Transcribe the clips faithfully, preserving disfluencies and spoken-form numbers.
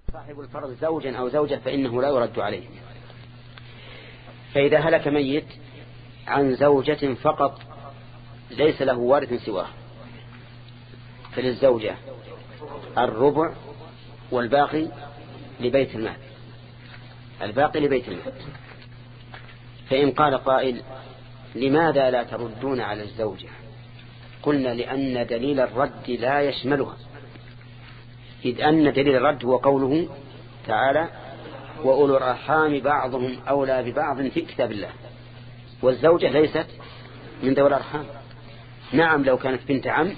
صاحب الفرض زوجا أو زوجة فإنه لا يرد عليه. فإذا هلك ميت عن زوجة فقط ليس له وارث سواه فللزوجة الربع والباقي لبيت المال، الباقي لبيت المال. فإن قال قائل لماذا لا تردون على الزوجة؟ قلنا لأن دليل الرد لا يشملها، إذ أن دليل الرد هو قوله تعالى وأولو الأرحام بعضهم أولى ببعض في كتاب الله، والزوجة ليست من ذوي الأرحام. نعم لو كانت بنت عم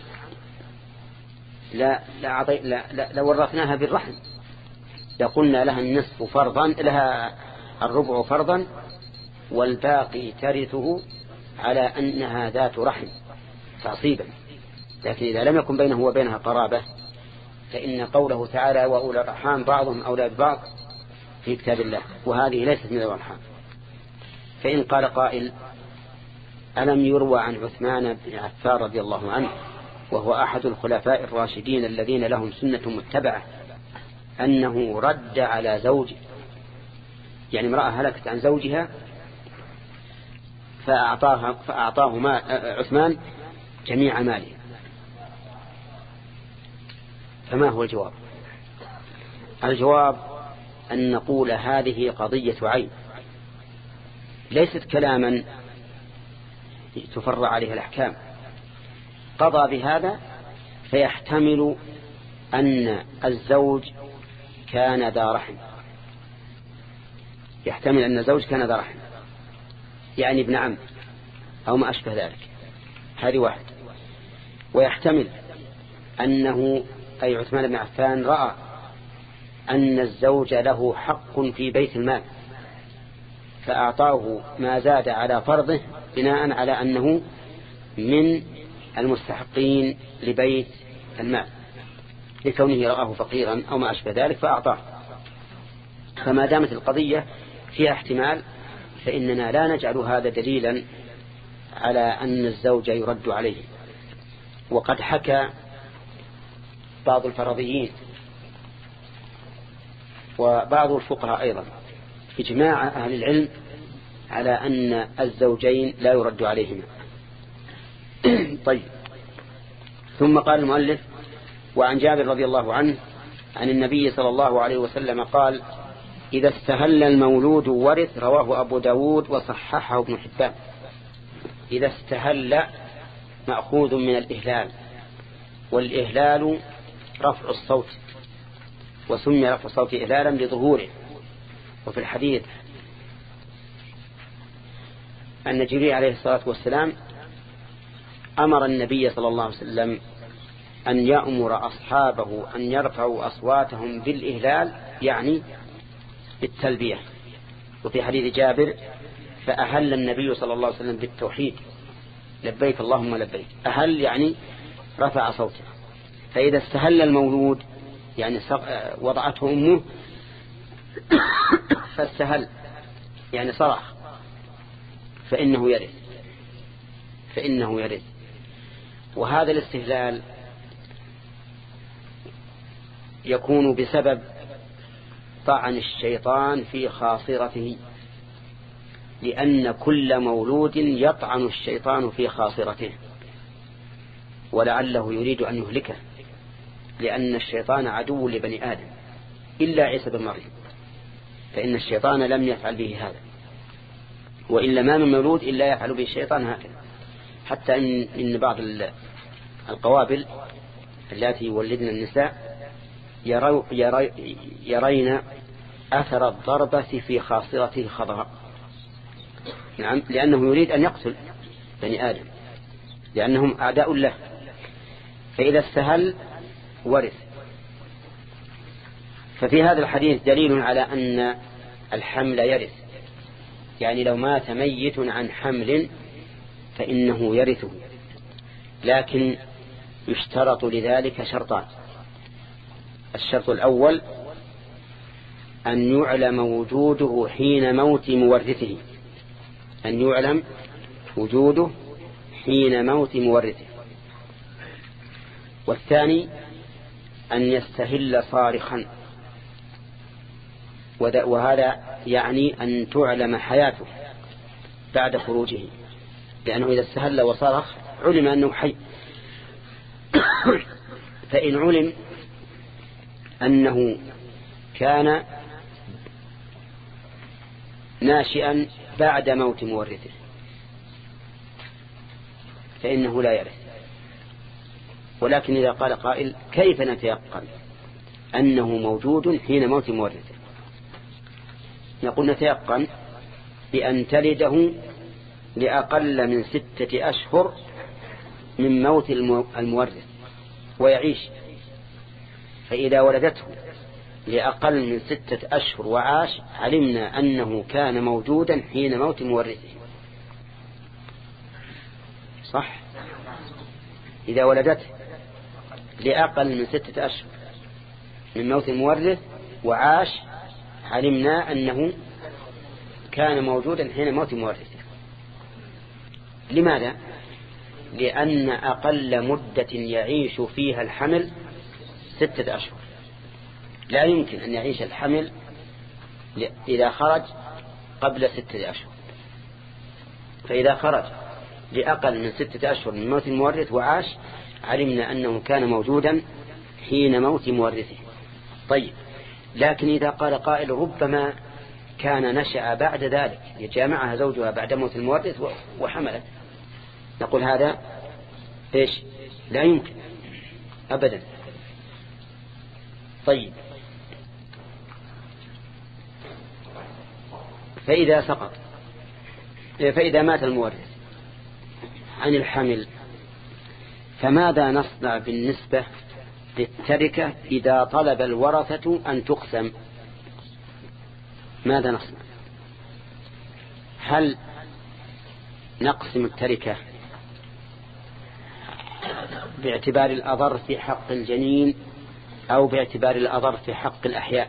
لا لا لا, لا لورثناها بالرحم، لقلنا لها النصف فرضا، لها الربع فرضا والباقي ترثه على أنها ذات رحم تعصيبا. لكن إذا لم يكن بينه وبينها قرابة فإن قوله تعالى وأولى الأرحام بعضهم أولى ببعض في كتاب الله، وهذه ليست من ذوي الأرحام. فإن قال قائل ألم يروى عن عثمان بن عفان رضي الله عنه وهو أحد الخلفاء الراشدين الذين لهم سنة متبعة أنه رد على زوجه، يعني امرأة هلكت عن زوجها فأعطاها فأعطاه ما عثمان جميع ماله، فما هو الجواب؟ الجواب أن نقول هذه قضية عين ليست كلاما تفرع عليه الأحكام. قضى بهذا فيحتمل أن الزوج كان ذا رحم، يحتمل أن الزوج كان ذا رحم يعني ابن عم أو ما أشبه ذلك، هذه واحد. ويحتمل أنه أي عثمان بن عفان رأى أن الزوج له حق في بيت المال فأعطاه ما زاد على فرضه بناء على أنه من المستحقين لبيت المال لكونه رآه فقيرا أو ما أشبه ذلك فأعطاه. فما دامت القضية فيها احتمال فإننا لا نجعل هذا دليلا على أن الزوج يرد عليه. وقد حكى بعض الفرضيين وبعض الفقهاء أيضا إجماع أهل العلم على أن الزوجين لا يرد عليهما. طيب، ثم قال المؤلف وعن جابر رضي الله عنه عن النبي صلى الله عليه وسلم قال إذا استهل المولود ورث، رواه أبو داود وصححه ابن حبان. إذا استهل مأخوذ من الإهلال، والإهلال رفع الصوت، وسمي رفع الصوت إهلالا لظهوره. وفي الحديث أن جبريل عليه الصلاة والسلام أمر النبي صلى الله عليه وسلم أن يأمر أصحابه أن يرفعوا أصواتهم بالإهلال يعني بالتلبية. وفي حديث جابر فأهل النبي صلى الله عليه وسلم بالتوحيد لبيك اللهم لبيك، أهل يعني رفع صوته. فإذا استهل المولود يعني وضعته أمه فاستهل يعني صرخ فإنه يرث فإنه يرث. وهذا الاستهلال يكون بسبب طعن الشيطان في خاصرته، لأن كل مولود يطعن الشيطان في خاصرته ولعله يريد أن يهلكه، لأن الشيطان عدو لبني آدم إلا عيسى بن مريم، فإن الشيطان لم يفعل به هذا، وإلا ما من مولود إلا يفعل به الشيطان هكذا. حتى إن, إن بعض القوابل التي يولدن النساء يرو يري يرين أثر الضربة في خاصرته الخضراء، نعم، لأنه يريد أن يقتل بني آدم لأنهم أعداء له. فإذا استهل ورث. ففي هذا الحديث دليل على أن الحمل يرث، يعني لو مات ميت عن حمل فإنه يرثه، لكن يشترط لذلك شرطان. الشرط الأول أن يعلم وجوده حين موت مورثه، أن يعلم وجوده حين موت مورثه. والثاني أن يستهل صارخا، وهذا يعني أن تعلم حياته بعد خروجه، لأنه إذا استهل وصرخ علم أنه حي. فإن علم أنه كان ناشئا بعد موت مورثه فإنه لا يرث. ولكن إذا قال قائل كيف نتيقن أنه موجود حين موت مورثه؟ نقول نتيقن بأن تلده لأقل من ستة أشهر من موت المورث ويعيش. فإذا ولدته لأقل من ستة أشهر وعاش علمنا أنه كان موجودا حين موت مورثه. صح؟ إذا ولدته لأقل من ستة أشهر من موت المورث وعاش علمنا أنه كان موجودا حين موت مورثه. لماذا؟ لأن أقل مدة يعيش فيها الحمل ستة أشهر. لا يمكن أن يعيش الحمل إذا خرج قبل ستة أشهر. فإذا خرج لأقل من ستة أشهر من موت المورث وعاش علمنا أنه كان موجودا حين موت مورثه. طيب، لكن إذا قال قائل ربما كان نشأ بعد ذلك، يجامعها زوجها بعد موت المورث وحملت، نقول هذا إيش؟ لا يمكن أبدا. طيب، فإذا سقط فإذا مات المورث عن الحمل فماذا نصنع بالنسبة للتركة إذا طلب الورثة أن تقسم؟ ماذا نصنع؟ هل نقسم التركة باعتبار الأضر في حق الجنين أو باعتبار الأضر في حق الأحياء؟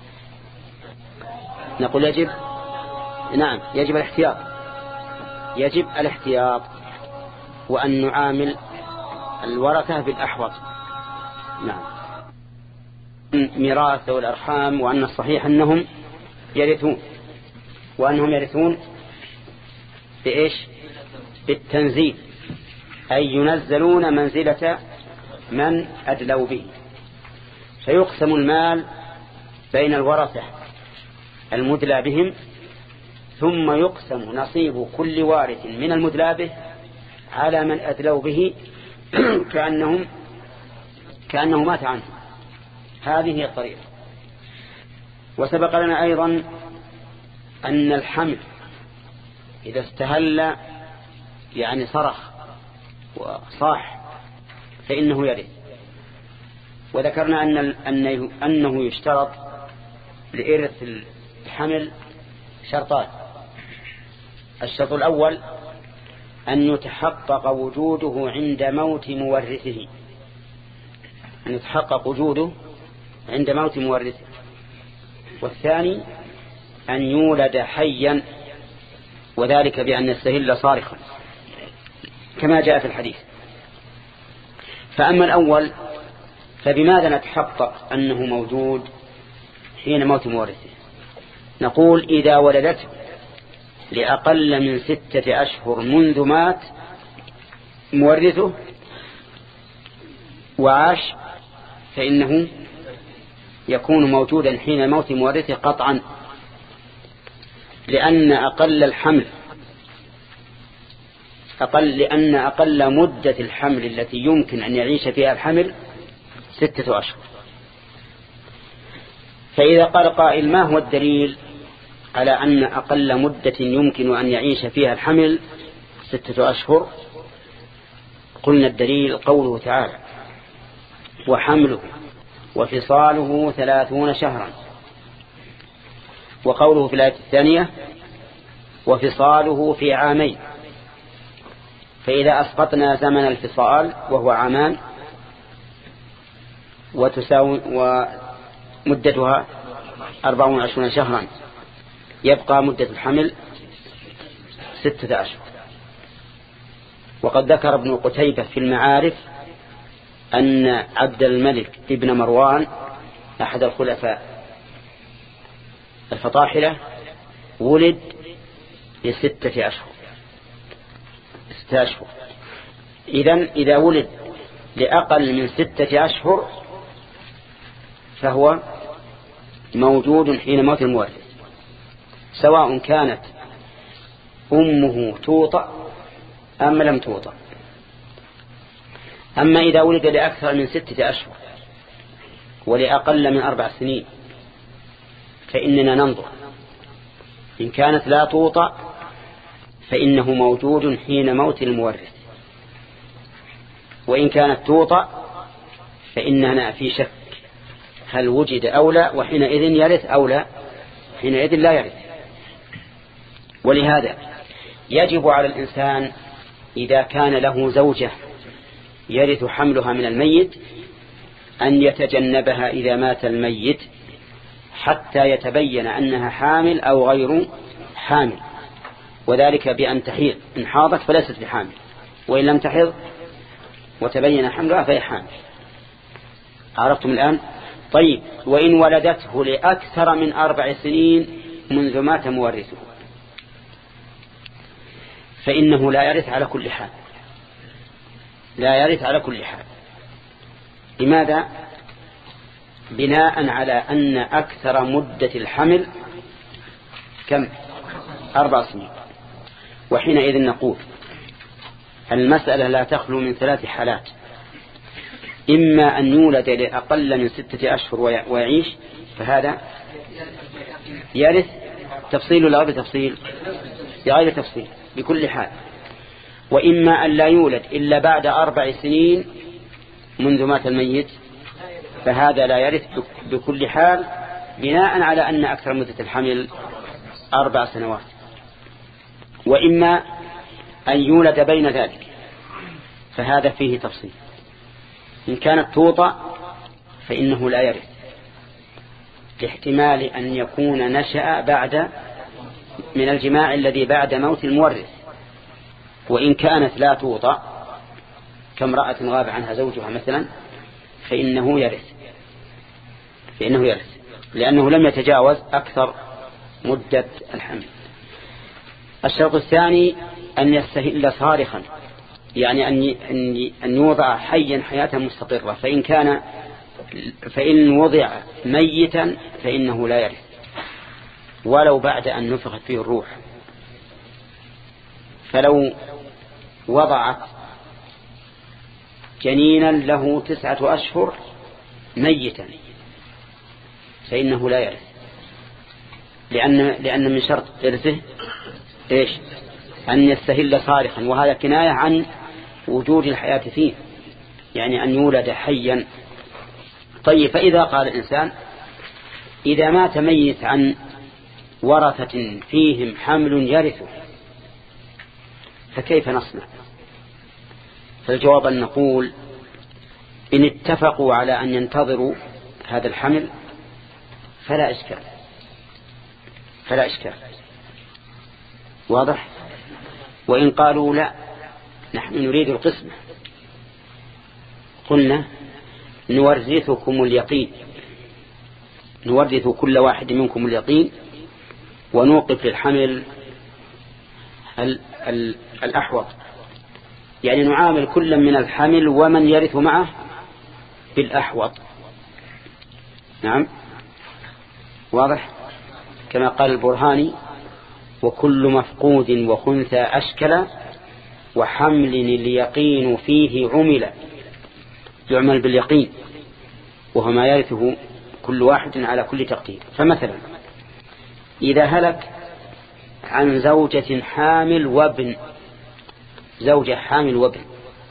نقول يجب نعم يجب الاحتياط يجب الاحتياط وأن نعامل الورثة بالأحوط. نعم، ميراث والأرحام، وأن الصحيح أنهم يرثون وأنهم يرثون بإيش؟ بالتنزيل، أي ينزلون منزلة من أدلوا به. فيقسم المال بين الورثة المدلى بهم، ثم يقسم نصيب كل وارث من المدلى به على من أدلوا به كأنهم كأنه مات عنه. هذه هي الطريقة. وسبق لنا أيضا أن الحمل إذا استهل يعني صرخ وصاح فإنه يرث. وذكرنا أن أنه يشترط لإرث الحمل شرطان. الشرط الأول أن يتحقق وجوده عند موت مورثه أن يتحقق وجوده عند موت مورثه والثاني أن يولد حيا، وذلك بأن يستهل صارخا كما جاء في الحديث. فأما الأول فبماذا نتحقق أنه موجود حين موت مورثه؟ نقول إذا ولدته لأقل من ستة أشهر منذ مات مورثه وعاش فإنه يكون موجودا حين موت مورثه قطعا، لأن أقل الحمل أقل لأن أقل مدة الحمل التي يمكن أن يعيش فيها الحمل ستة أشهر. فإذا قال قائل ما هو الدليل على أن أقل مدة يمكن أن يعيش فيها الحمل ستة أشهر؟ قلنا الدليل قوله تعالى وحمله وفصاله ثلاثون شهرا، وقوله في الآية الثانية وفصاله في عامين. فإذا أسقطنا زمن الفصال وهو عامان وتساوي ومدتها أربعون وعشرون شهرا يبقى مدة الحمل ستة أشهر. وقد ذكر ابن قتيبة في المعارف أن عبد الملك ابن مروان أحد الخلفاء الفطاحلة ولد لستة أشهر ستة أشهر. إذن إذا ولد لأقل من ستة أشهر فهو موجود حين موت المورث، سواء كانت أمه توطأ أم لم توطأ. أما إذا ولد لأكثر من ستة أشهر ولأقل من أربع سنين فإننا ننظر، إن كانت لا توطأ فإنه موجود حين موت المورث، وإن كانت توطأ فإننا في شك هل وجد أو لا، وحينئذ يرث أو لا، حينئذ لا يرث. ولهذا يجب على الإنسان إذا كان له زوجة يرث حملها من الميت أن يتجنبها إذا مات الميت حتى يتبين أنها حامل أو غير حامل، وذلك بأن تحيض، إن حاضت فليست بحامل، وإن لم تحض وتبين حملها فهي حامل. عرفتم الآن؟ طيب، وإن ولدته لأكثر من أربع سنين منذ مات مورثه فإنه لا يرث على كل حال، لا يرث على كل حال. لماذا؟ بناء على أن أكثر مدة الحمل كم؟ أربع سنين. وحينئذ نقول المسألة لا تخلو من ثلاث حالات: إما أن يولد لأقل من ستة أشهر ويعيش فهذا يرث تفصيل ولا غير تفصيل؟ بغير تفصيل بكل حال. وإما أن لا يولد إلا بعد أربع سنين منذ مات الميت فهذا لا يرث بكل حال، بناء على أن أكثر مدة الحمل أربع سنوات. وإما أن يولد بين ذلك فهذا فيه تفصيل: إن كانت توطأ فإنه لا يرث لاحتمال أن يكون نشأ بعد من الجماع الذي بعد موت المورث. وإن كانت لا توطأ كامرأة غاب عنها زوجها مثلا فإنه يرث فإنه يرث لأنه لم يتجاوز أكثر مدة الحمل. الشرط الثاني أن يستهل صارخا، يعني أن يوضع حيا حياة مستقرة، فإن كان فإن وضع ميتا فإنه لا يرث ولو بعد أن نفخت فيه الروح. فلو وضعت جنينا له تسعة أشهر ميتا فإنه لا يرث، لأن, لأن من شرط إرثه إيش؟ أن يستهل صارخا، وهذا كناية عن وجود الحياة فيه، يعني أن يولد حيا. طيب، فإذا قال الإنسان إذا مات ميت عن ورثة فيهم حمل يرثه فكيف نصنع؟ فالجواب أن نقول إن اتفقوا على أن ينتظروا هذا الحمل فلا إشكال فلا إشكال واضح. وإن قالوا لا نحن نريد القسمة قلنا نورثكم اليقين، نورث كل واحد منكم اليقين ونوقف للحمل ال ال الأحوط، يعني نعامل كل من الحمل ومن يرث معه بالأحوط. نعم واضح، كما قال البرهاني: وكل مفقود وخنثى أشكل وحمل اليقين فيه عمل، يعمل باليقين وهو ما يرثه كل واحد على كل تقدير. فمثلا إذا هلك عن زوجة حامل وابن، زوجة حامل وابن،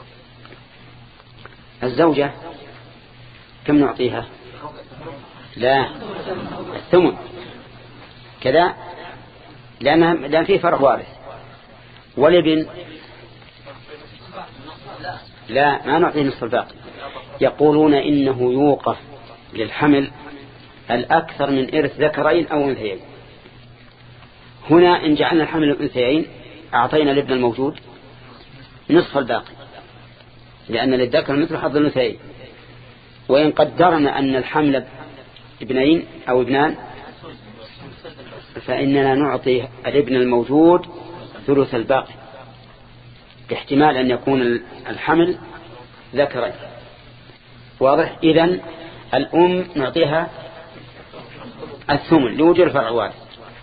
الزوجة كم نعطيها؟ لا، الثمن كذا، لأنها لأن فيه فرق وارث. والابن لا، ما نعطيه نصف الباقي. يقولون إنه يوقف للحمل الأكثر من إرث ذكرين أو أنثيين. هنا إن جعلنا الحمل الأنثيين أعطينا الابن الموجود نصف الباقي، لأن للذكر مثل حظ الأنثيين. وإن قدرنا أن الحمل ابنين أو ابنان فإننا نعطي الابن الموجود ثلث الباقي، باحتمال أن يكون الحمل ذكرين. واضح؟ إذن الأم نعطيها الثمن لوجود الفرع وارث،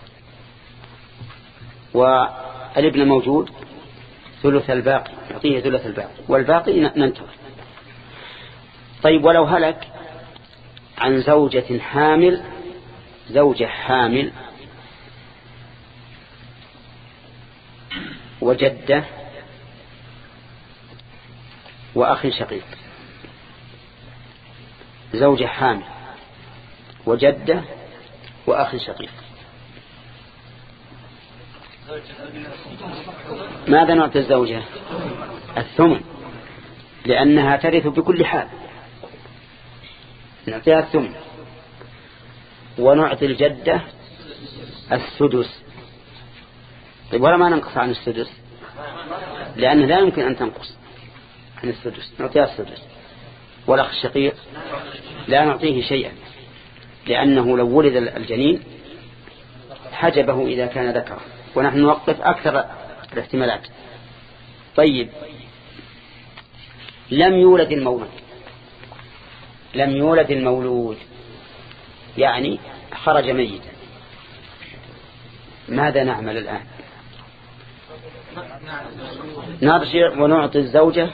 والابن الموجود ثلث الباقي، نعطيه ثلث الباقي، والباقي ننتظر. طيب ولو هلك عن زوجة حامل، زوجة حامل وجدة وأخ شقيق، زوجة حامل وجدة وأخ شقيق، ماذا نعطي الزوجة؟ الثمن، لأنها ترث بكل حال، نعطيها الثمن. ونعطي الجدة السدس. طيب ولا ما ننقص عن السدس؟ لأنه لا يمكن أن تنقص عن السدس، نعطيها السدس. والأخ الشقيق لا نعطيه شيئا، لأنه لو ولد الجنين حجبه إذا كان ذكرا، ونحن نوقف أكثر الاحتمالات. طيب لم يولد المولود، لم يولد المولود يعني خرج ميتا، ماذا نعمل الآن؟ نرجع ونعطي الزوجة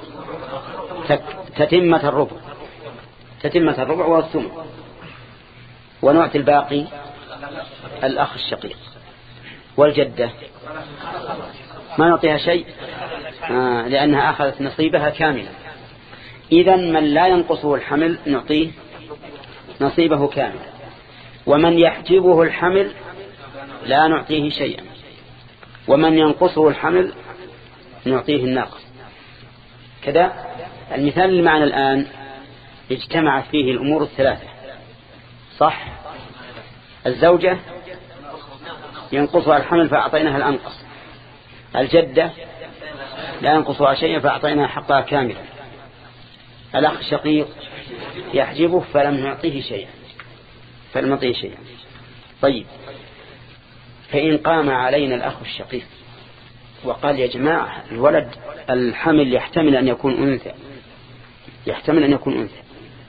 تتمة الربع، تتمة الربع والثمن، ونعطي الباقي الأخ الشقيق. والجدة ما نعطيها شيء آه لأنها أخذت نصيبها كاملا. إذن من لا ينقصه الحمل نعطيه نصيبه كاملا، ومن يحجبه الحمل لا نعطيه شيئا، ومن ينقصه الحمل نعطيه الناقص. كذا المثال اللي معنا الآن اجتمعت فيه الأمور الثلاثة، صح؟ الزوجة ينقصها الحمل فأعطيناها الأنقص، الجدة لا ينقصها شيئا فأعطيناها حقها كاملا، الأخ الشقيق يحجبه فلم نعطيه شيئا، فلم نعطيه شيئا. طيب فإن قام علينا الأخ الشقيق وقال يا جماعة الولد الحمل يحتمل أن يكون أنثى، يحتمل أن يكون أنثى،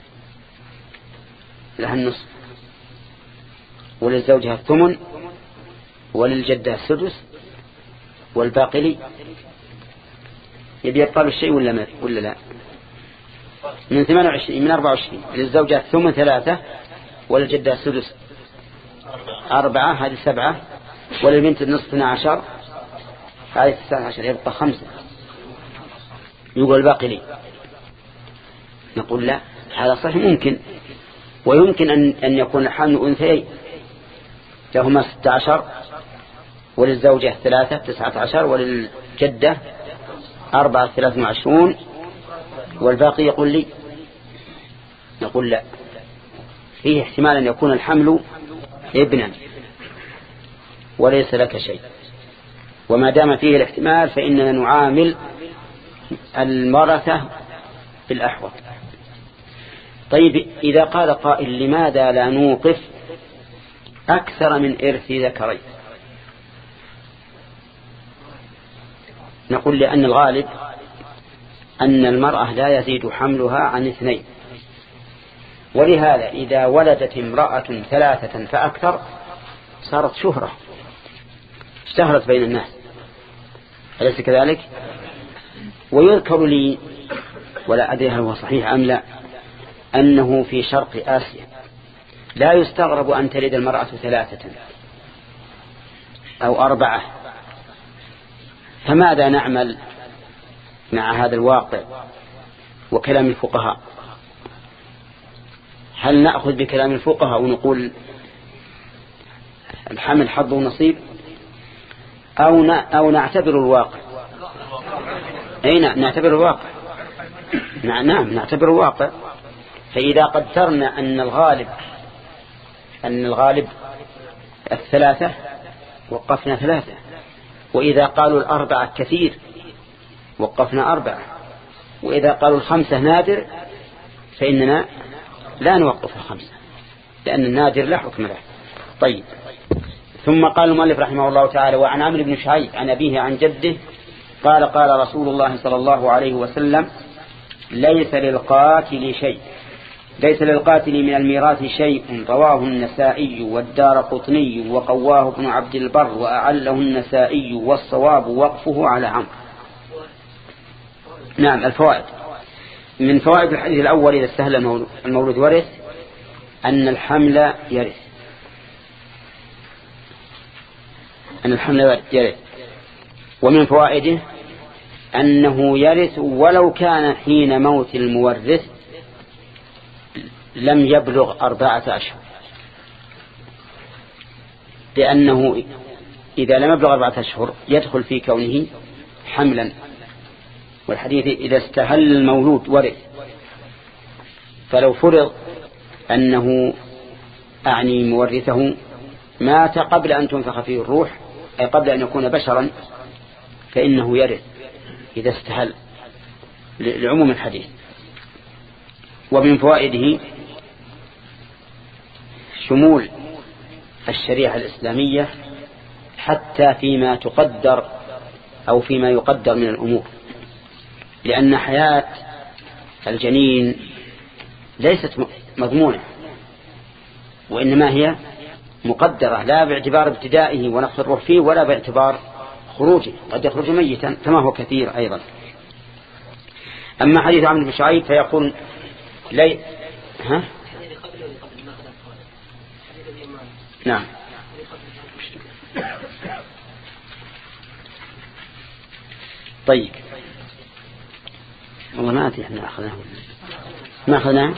لها النصف، وللزوجها الثمن، وللجدة السدس، والباقي لي. يبي يبطل الشيء ولا ما ولا لا؟ من ثمانية وعشرين من أربعة وعشرين للزوجة الثمن ثلاثة، وللجدة السدس أربعة، هذه سبعة، وللبنت النصف اثنا عشر، هذه تسعة عشر، يبقى خمسة. يقول الباقي لي. نقول لا، هذا صحيح ممكن، ويمكن أن أن يكون الحمل أنثيين، لهما ستة عشر، وللزوجة ثلاثة تسعة عشر، وللجدة أربعة ثلاثة وعشرون، والباقي يقول لي. نقول لا، فيه احتمال أن يكون الحمل ابنا وليس لك شيء، وما دام فيه الاحتمال فإننا نعامل المرثة بالأحوط. طيب إذا قال قائل لماذا لا نوقف أكثر من إرث ذكرين؟ نقول لأن الغالب أن المرأة لا يزيد حملها عن اثنين، ولهذا إذا ولدت امرأة ثلاثة فأكثر صارت شهرة، اشتهرت بين الناس، أليس كذلك؟ ويذكر لي ولا أدري هل هو صحيح أم لا أنه في شرق آسيا لا يستغرب أن تلد المرأة ثلاثة أو أربعة. فماذا نعمل مع هذا الواقع وكلام الفقهاء؟ هل نأخذ بكلام الفقهاء ونقول الحمل حظ ونصيب، أو أو نعتبر الواقع؟ أي نعتبر الواقع، نعم نعتبر الواقع. فإذا قدرنا أن الغالب أن الغالب الثلاثة وقفنا ثلاثة، وإذا قالوا الأربعة كثير وقفنا أربعة، وإذا قالوا الخمسة نادر فإننا لا نوقف الخمسة، لأن النادر لا حكم له. طيب ثم قال المؤلف رحمه الله تعالى: وعن عمرو بن شعيب عن أبيه عن جده قال: قال رسول الله صلى الله عليه وسلم: ليس للقاتل شيء ليس للقاتل من الميراث شيء. رواه النسائي والدارقطني وقواه ابن عبد البر وأعله النسائي، والصواب وقفه على عمرو. نعم. الفوائد: من فوائد الحديث الأول: إذا استهل المولود ورث، أن الحمل يرث أن الحمل يرث ومن فوائده أنه يرث ولو كان حين موت المورث لم يبلغ أربعة أشهر، لأنه إذا لم يبلغ أربعة أشهر يدخل في كونه حملا. والحديث: إذا استهل المولود ورث. فلو فرض أنه أعني مورثه مات قبل أن تنفخ فيه الروح، أي قبل أن يكون بشرا، فإنه يرث إذا استهل، لعموم الحديث. ومن فوائده شمول الشريعة الإسلامية حتى فيما تقدر أو فيما يقدر من الأمور، لأن حياة الجنين ليست مضمونة، وإنما هي مقدرة، لا باعتبار ابتدائه ونفخ الروح فيه ولا باعتبار خروجه، قد يخرج ميتا كما هو كثير أيضا. أما حديث عمرو بن شعيب فيقول لي ها نعم طيب والله ما أدري احنا أخذناه ما أخذناه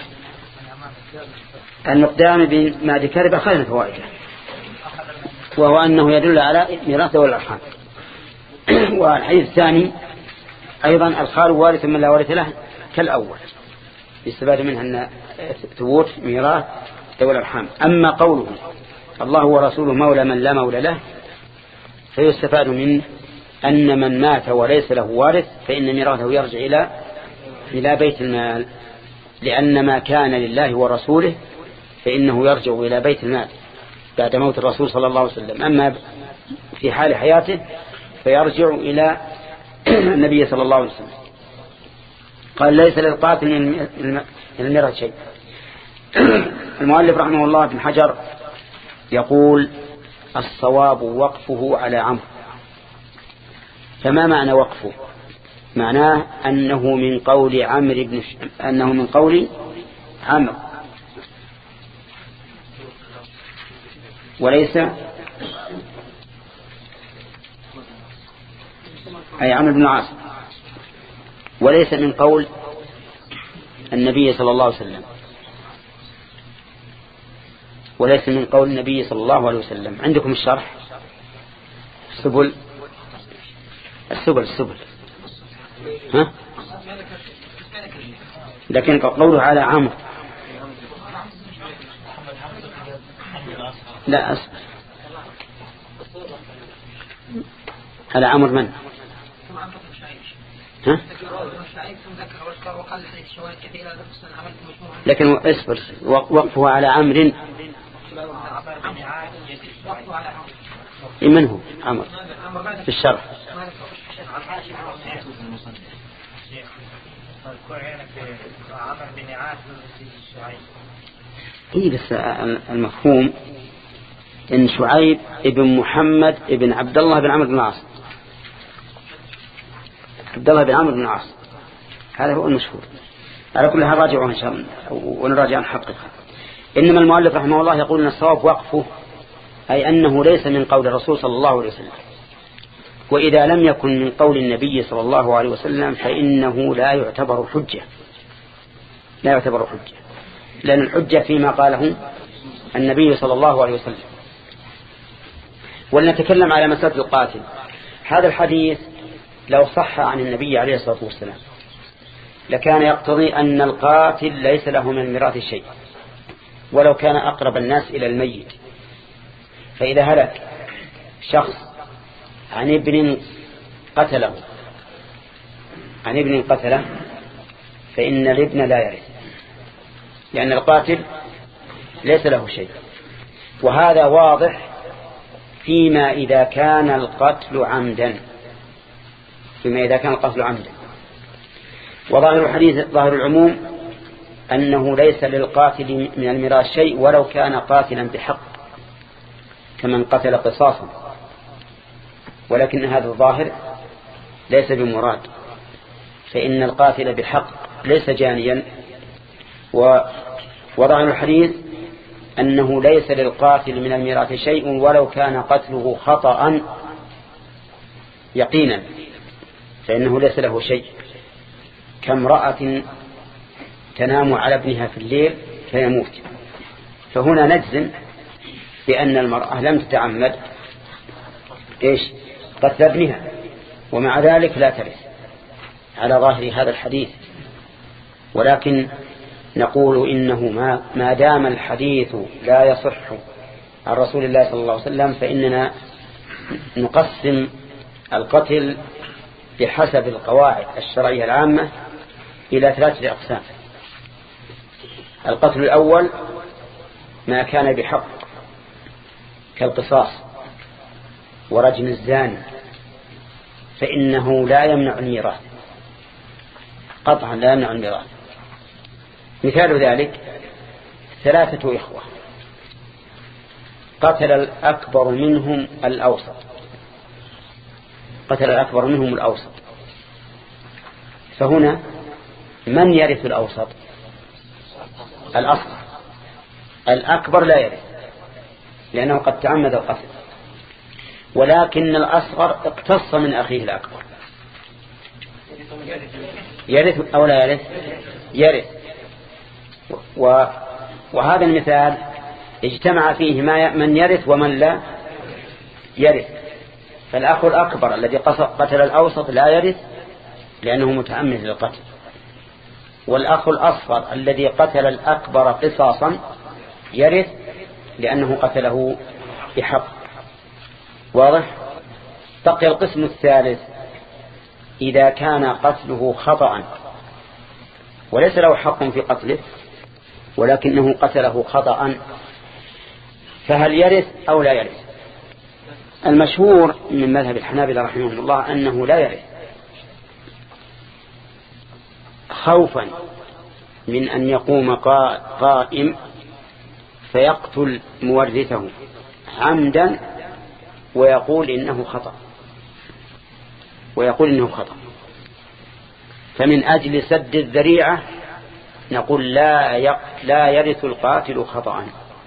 النقدام بما ذكر أخذنا فوائده، وهو أنه يدل على ميراث والأرحام. والحديث الثاني أيضا: الخال وارث من لا وارث له كالأول، يستفاد منها أن ثبوت ميراث ذوي الأرحام. أما قوله: الله ورسوله مولى من لا مولى له، فيستفاد منه أن من مات وليس له وارث فإن ميراثه يرجع إلى إلى بيت المال، لأن ما كان لله ورسوله فإنه يرجع إلى بيت المال بعد موت الرسول صلى الله عليه وسلم. أما في حال حياته فيرجع إلى النبي صلى الله عليه وسلم. قال: ليس للقاتل من الميراث شيء. المؤلف رحمه الله بن حجر يقول: الصواب وقفه على عمرو. فما معنى وقفه؟ معناه أنه من قول عمرو بن ش... أنه من قول عمرو وليس أي عمرو بن العاص، وليس من قول النبي صلى الله عليه وسلم، وليس من قول النبي صلى الله عليه وسلم. عندكم الشرح السبل السبل السبل ها؟ لكن قوله على عمرو لا أصبر. على عمرو من؟ ها؟ لكن اصبر، وقفه على عمرو. من هو عمرو في الشرح؟ إيه بس المفهوم إن شعيب ابن محمد ابن عبد الله بن عمرو بن العاص، عبد الله بن عمرو بن العاص، هذا هو المشهور. على كل حال راجعوه إن شاء الله ونراجع نحقق. إنما المؤلف رحمه الله يقول أن الصواب وقفه، أي أنه ليس من قول الرسول صلى الله عليه وسلم. وإذا لم يكن من قول النبي صلى الله عليه وسلم فإنه لا يعتبر حجة لا يعتبر حجة لأن الحجة فيما قاله النبي صلى الله عليه وسلم. ولنتكلم على مسألة القاتل. هذا الحديث لو صح عن النبي عليه الصلاة والسلام لكان يقتضي أن القاتل ليس له من الميراث شيء ولو كان أقرب الناس إلى الميت. فإذا هلك شخص عن ابن قتله عن ابن قتله فإن الابن لا يرث، لأن القاتل ليس له شيء. وهذا واضح فيما إذا كان القتل عمدا فيما إذا كان القتل عمدا. وظاهر الحديث ظاهر العموم أنه ليس للقاتل من الميراث شيء ولو كان قاتلا بحق كمن قتل قصاصا، ولكن هذا الظاهر ليس بمراد، فإن القاتل بحق ليس جانيا. وظاهر الحديث أنه ليس للقاتل من الميراث شيء ولو كان قتله خطأ يقينا، فإنه ليس له شيء، كامرأة تنام على ابنها في الليل فيموت، فهنا نجزم بأن المرأة لم تتعمد إيش قتل ابنها، ومع ذلك لا ترث على ظاهر هذا الحديث. ولكن نقول إنه ما, ما دام الحديث لا يصح عن رسول الله صلى الله عليه وسلم فإننا نقسم القتل بحسب القواعد الشرعية العامة إلى ثلاثة أقسام. القتل الأول ما كان بحق كالقصاص ورجم الزاني، فإنه لا يمنع الميراث قطعا، لا يمنع الميراث. مثال ذلك ثلاثة إخوة قتل الأكبر منهم الأوسط قتل الأكبر منهم الأوسط فهنا من يرث الأوسط؟ الأصغر. الأكبر لا يرث لأنه قد تعمد القتل، ولكن الأصغر اقتص من أخيه الأكبر، يرث أو لا يرث؟ يرث. و... وهذا المثال اجتمع فيه ما من يرث ومن لا يرث. فالأخ الأكبر الذي قتل الأوسط لا يرث لأنه متعمد للقتل، والأخ الأصغر الذي قتل الأكبر قصاصا يرث لأنه قتله بحق. واضح؟ بقي القسم الثالث إذا كان قتله خطأ وليس له حق في قتله ولكنه قتله خطأ، فهل يرث أو لا يرث؟ المشهور من مذهب الحنابلة رحمه الله أنه لا يرث، خوفا من أن يقوم قائم فيقتل مورثه عمدا ويقول إنه خطأ ويقول إنه خطأ فمن أجل سد الذريعة نقول لا لا يرث القاتل خطأ.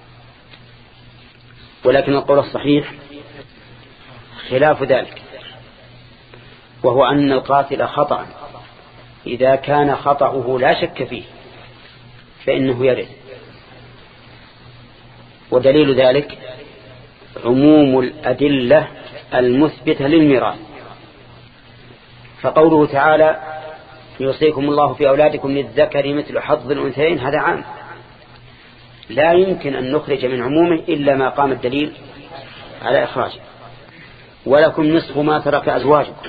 ولكن القول الصحيح خلاف ذلك، وهو أن القاتل خطأ إذا كان خطأه لا شك فيه فإنه يرث. ودليل ذلك عموم الأدلة المثبتة للميراث، فقوله تعالى يوصيكم الله في أولادكم للذكر مثل حظ الأنثيين، هذا عام لا يمكن أن نخرج من عمومه إلا ما قام الدليل على إخراجه. ولكم نصف ما ترك أزواجكم،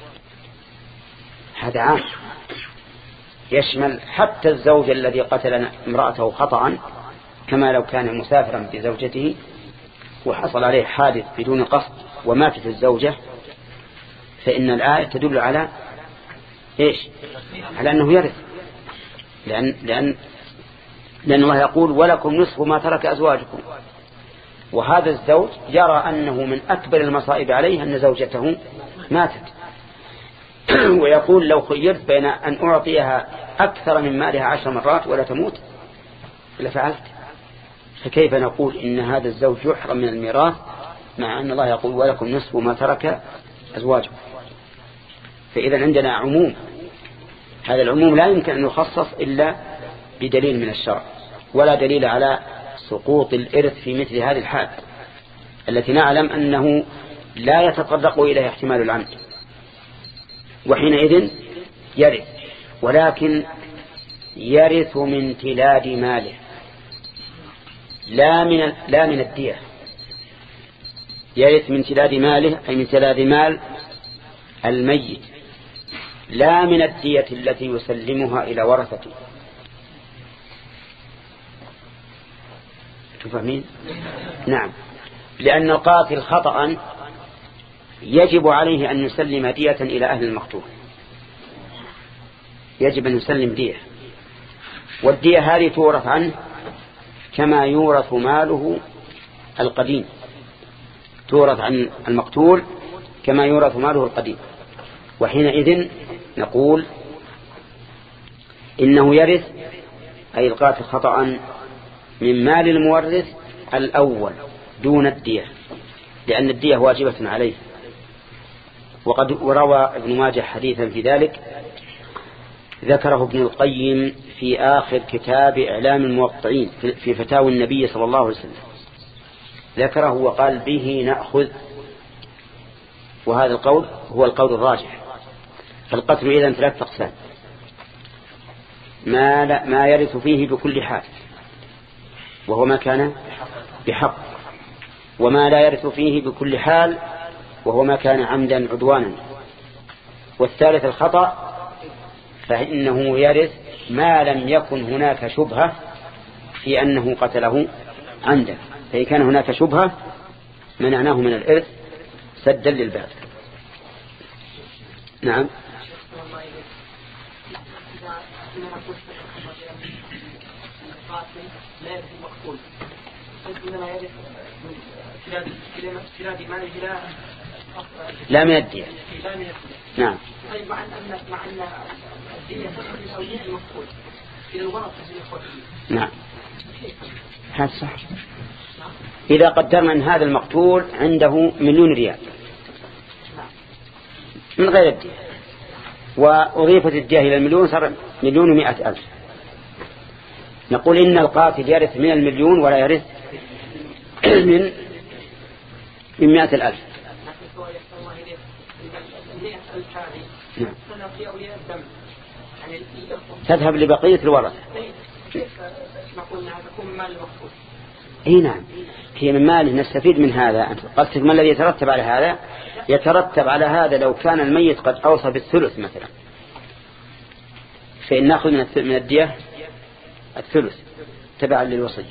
هذا عام يشمل حتى الزوج الذي قتل امرأته خطأ، كما لو كان مسافرا بزوجته وحصل عليه حادث بدون قصد وماتت الزوجة، فإن الآية تدل على إيش؟ على أنه يرث، لأن, لأن, لأن الله يقول ولكم نصف ما ترك أزواجكم، وهذا الزوج يرى أنه من أكبر المصائب عليه أن زوجته ماتت ويقول لو خيرت بين أن أعطيها أكثر من مالها عشر مرات ولا تموت لفعلت. فكيف نقول إن هذا الزوج يحرم من الميراث مع أن الله يقول ولكم نصف ما ترك أزواجكم؟ فإذا عندنا عموم، هذا العموم لا يمكن أن يخصص إلا بدليل من الشرع، ولا دليل على سقوط الإرث في مثل هذه الحال التي نعلم أنه لا يتطرق إليه احتمال العمد، وحينئذ يرث، ولكن يرث من تلاد ماله لا من لا من الدية. يرث من تلاد ماله أي من تلاد مال الميت، لا من الدية التي يسلمها إلى ورثته. تفهمين؟ نعم. لأن القاتل خطأ يجب عليه أن يسلم دية إلى أهل المقتول، يجب أن يسلم دية، والدية هذه تورث عنه كما يورث ماله القديم، تورث عن المقتول كما يورث ماله القديم. وحينئذ نقول إنه يرث أي القاتل خطأ من مال المورث الأول دون الدية، لأن الدية واجبة عليه. وقد وروى ابن ماجه حديثا في ذلك ذكره ابن القيم في آخر كتاب إعلام الموقعين في فتاوى النبي صلى الله عليه وسلم، ذكره وقال به نأخذ، وهذا القول هو القول الراجح. فالقتل إذن ثلاث أقسام: ما, لا ما يرث فيه بكل حال وهو ما كان بحق، وما لا يرث فيه بكل حال وهو ما كان عمدا عدوانا، والثالث الخطأ فإنه يرث ما لم يكن هناك شبهة في أنه قتله عمدا، فإن كان هناك شبهة منعناه من الإرث سدا للباب. نعم. لا من الدية. نعم. طيب مع أن مع أن الدية تدخل لأولياء المفقود إلى الورثة الإخوة. نعم. هذا صح. إذا قدرنا أن هذا المقتول عنده مليون ريال من غير الدية، وأضيفت الدية إلى المليون صار مليون ومائة ألف، نقول إن القاتل يرث من المليون ولا يرث من من مائة الألف. نعم. تذهب لبقية الورثة. اي نعم، هي من ماله نستفيد من هذا. قصدك ما الذي يترتب على هذا؟ يترتب على هذا لو كان الميت قد أوصى بالثلث مثلا، فإن نأخذ من الدية الثلث تبعا للوصية.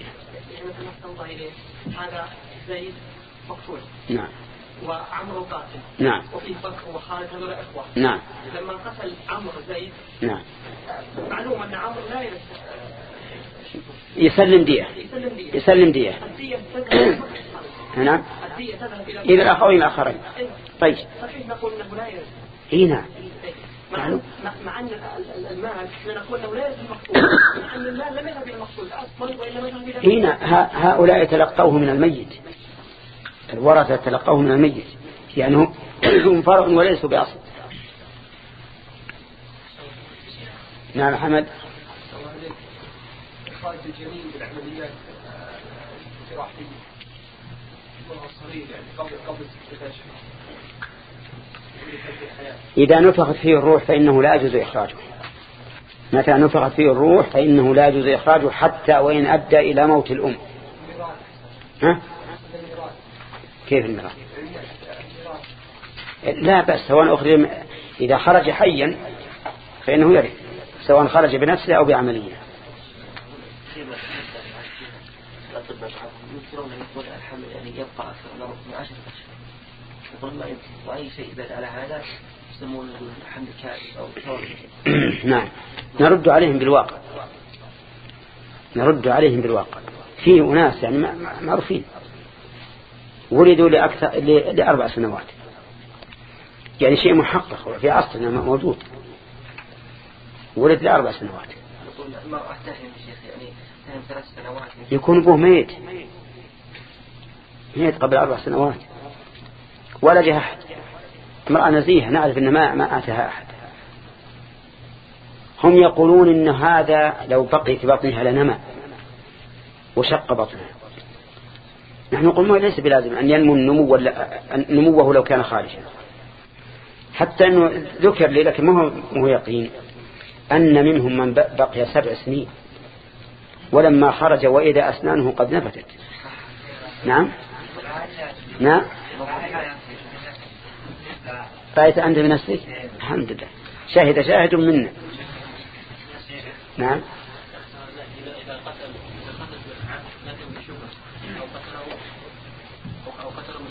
هذا زيد مقتول. نعم. وعمرو قاتل. نعم. وفي بكر وخالد هذول إخوة. نعم. لما قتل عمرو زيد. نعم. معلوم أن عمرو لا يرث. يسلم دية. يسلم دية. يسلم دية. الدية تذهب. نعم. الدية تذهب إلى. إلى الأخوين الآخرين. طيب. صحيح نقول أنه لا يرث. إيه نعم. مع مع أن المال نقول أنه لا يرث المقتول، مع أن المال لم يذهب إلى المقتول أصلا وإنما يذهب إلى. إيه نعم. هؤلاء تلقوه من الميت، الورثة تلقوه من الميت، يعني هم فرع وليسوا بأصل. نعم حمد. خارج الجنين بالعمليات الجراحية والصغير يعني قبل قبل إذا نفخت فيه الروح فإنه لا يجوز إخراجه. متى نفخت فيه الروح فإنه لا يجوز إخراجه حتى وإن أدى إلى موت الأم. ها؟ كيف الميراث؟ لا بأس، سواء أخرج إذا خرج حيا فإنه يرث، سواء خرج بنفسه أو بعملية. يذكرون يقول الحمل يعني يبقى أكثر من عشرة أشهر، يقول ما ينطق أي شيء بدل على هذا يسمونه الحمل كاذب أو كاذب. نعم، نرد عليهم بالواقع، نرد عليهم بالواقع. في أناس يعني معروفين ولدوا لأكثر لأربع سنوات، يعني شيء محقق في عصرنا موجود، ولد لأربع سنوات. يقول المرأة تهم شيخ يعني تهم ثلاث سنوات يكون أبوه ميت ميت قبل أربع سنوات ولا جه أحد. امرأة نزيهة نعرف أن ما ما أتها أحد. هم يقولون إن هذا لو بقي في بطنها لنمى وشق بطنها. نحن نقول ما ليس بلازم أن ينمو النمو ولا نموه لو كان خارجا، حتى أنه ذكر لي لكن ما هو يقين أن منهم من بقي سبع سنين ولما خرج وإذا أسنانه قد نبتت. نعم نعم. رأيت أنت بنفسك؟ الحمد لله، شاهد شاهد منا. نعم.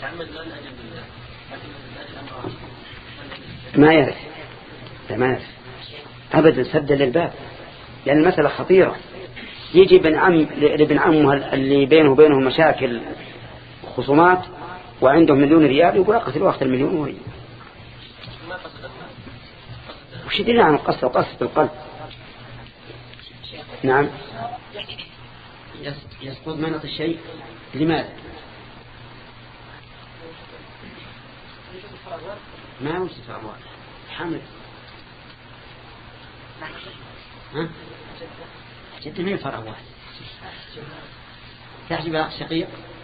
ما يعرف ما يعرف أبدا سد للباب، لأن المسألة خطيرة. يجي ابن عم لابن عمه اللي بينه وبينه مشاكل خصومات وعنده مليون ريال يقول أقتل وقت المليون وهي وش يدري عن القصد وقصد القلب. نعم يسقط منط الشيء. لماذا؟ ما هو صفة أموال حمد. ها جد مين فرع واحد تحجب على الشقيق؟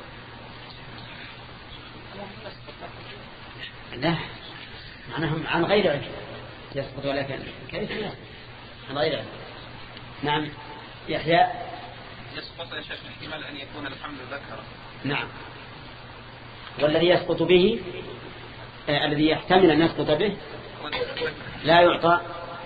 لا معناهم عن غير علم يسقط، ولكن كيف لا عن غير علم. نعم يحيى يسقط يا شيخ احتمال أن يكون الحمل ذكرا. نعم والذي يسقط به آه الذي يحتمل أن يسقط به لا يعطى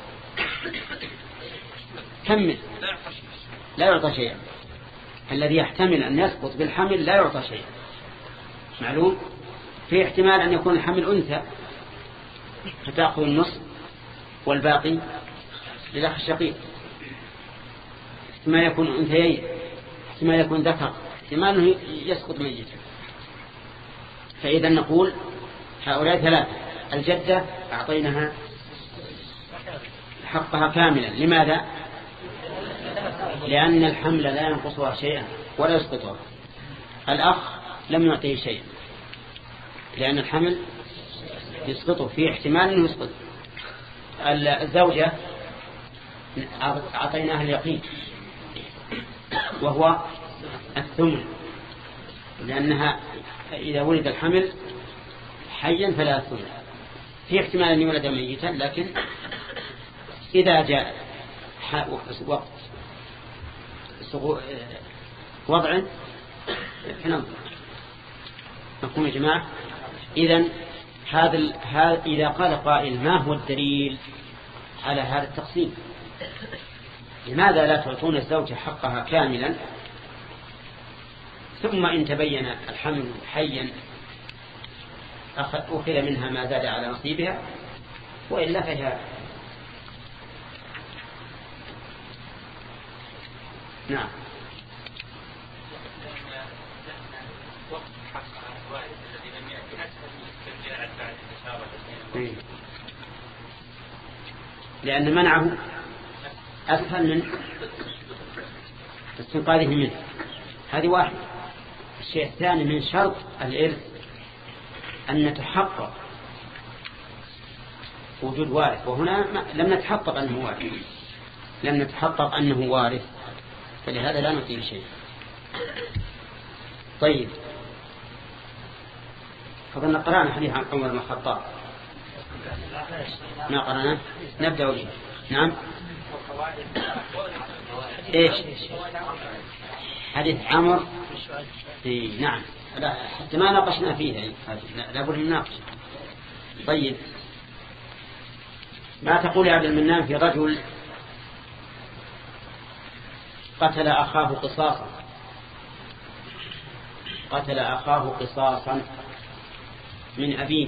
كمل لا يعطى شيئا. الذي يحتمل أن يسقط بالحمل لا يعطى شيئا معلوم. في احتمال أن يكون الحمل أنثى فتأخذ النصف والباقي للأخ الشقيق. احتمال يكون أنثيين، احتمال يكون ذكر، احتمال أنه يسقط ميتا. فإذا نقول هؤلاء ثلاثة. الجدة أعطيناها حقها كاملا. لماذا؟ لأن الحمل لا ينقصها شيئا ولا يسقطها. الأخ لم يعطيه شيئا لأن الحمل يسقطه، في احتمال أنه يسقط. الزوجة أعطيناها اليقين وهو الثمن، لأنها إذا ولد الحمل حيا فلا الثمن. في احتمال أن يولد ميتا، لكن إذا جاء وقت وضع فننظر. مفهوم يا جماعة؟ إذن هذا هذا إذا قال قائل ما هو الدليل على هذا التقسيم؟ لماذا لا تعطون الزوجة حقها كاملا ثم إن تبين الحمل حيا أخذ منها ما زاد على نصيبها وإلا فهي نعم. لأن منعه أسهل من استنقاذه منه. هذه واحد. الشيء الثاني من شرط الإرث أن نتحقق وجود وارث، وهنا لم نتحقق أنه وارث لم نتحقق أنه وارث فلهذا لا نعطيه شيء. طيب فضلنا قرأنا حديث عن عمر بن الخطاب ما قرأنا نبدأ به. نعم إيش حديث عمر إيه نعم لا حتى ما ناقشنا فيه لا بد من ناقش. طيب ما تقول يا عبد المنان في رجل قتل أخاه قصاصا قتل أخاه قصاصا من أبيه،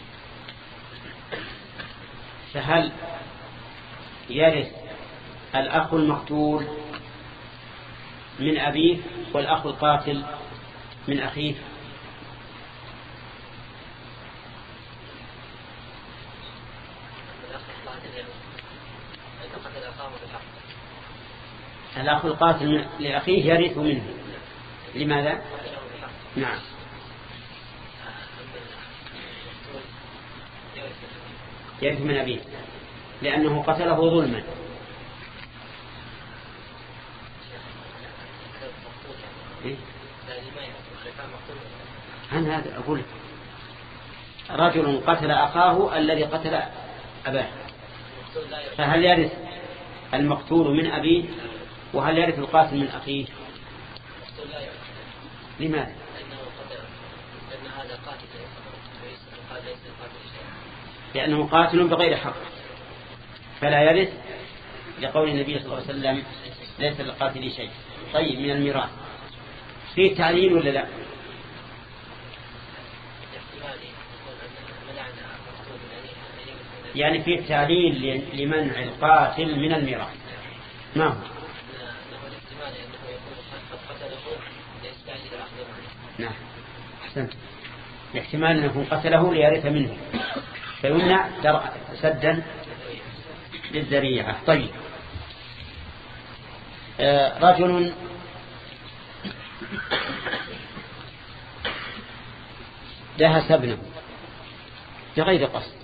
فهل يرث الأخ المقتول من أبيه والأخ القاتل من أخيه؟ الأخ القاتل لأخيه يرث منه. لماذا؟ نعم يرث من أبيه لأنه قتله ظلما. إيه؟ عن هذا أقول رجل قتل أخاه الذي قتل أباه، فهل يرث المقتول من أبيه وهل يرث القاتل من أخيه؟ لماذا؟ لأنه قاتل بغير حق فلا يرث لقول النبي صلى الله عليه وسلم ليس للقاتل شيء. طيب من الميراث في تعليل ولا لا؟ يعني في تعليل لمنع القاتل من الميراث. ما هو؟ نعم أحسنت. الاحتمال أنه قتله ليرث منه فيمنع سدا للذريعة. طيب آه رجل دهس ابنه بغير قصد،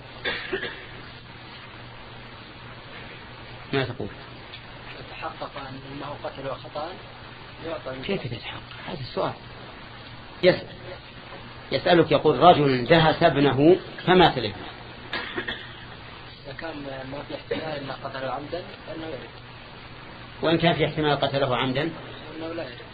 ما تقول؟ تحقق أنه قتل خطأ يعطى. كيف تتحقق؟ هذا السؤال. يسأل يسألك يقول رجل دهس ابنه فمات له. إذا كان ما في احتمال أنه قتله عمدا فإنه يرث. وإن كان في احتمال قتله عمدا فإنه لا يرث.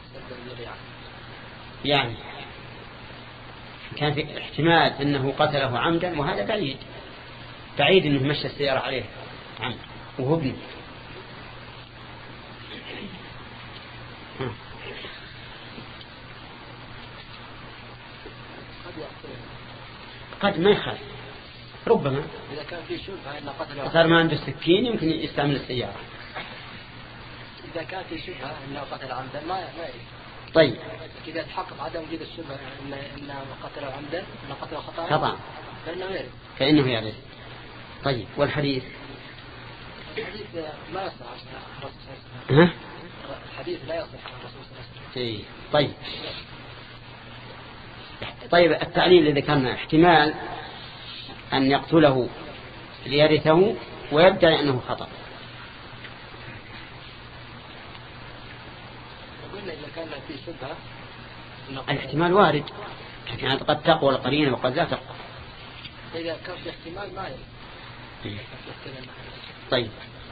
يعني كان في احتمال أنه قتله عمدا، وهذا بعيد بعيد أنه مشى السيارة عليه عمد وهو ابنه. قد ما يخالف، ربما إذا كان في شبهة أن قتله صار ما عنده سكين يمكن يستعمل السيارة. إذا كان في شبهة أنه قتل عمدا ما ما يرث. طيب إذا تحقق عدم وجود الشبهة أن أن قتله عمدا أن قتله خطأ خطأ فإنه يرث. فإنه يرث. طيب والحديث؟ الحديث ما يصح ها؟ الحديث لا يصح عن الرسول صلى الله عليه وسلم. طيب طيب التعليل الذي ذكرنا احتمال أن يقتله ليرثه ويدعي أنه خطأ. قلنا إذا كان في شبهة الاحتمال وارد، لكن قد تقوى القرينة وقد لا تقوى. إذا كان في احتمال ما يرث. طيب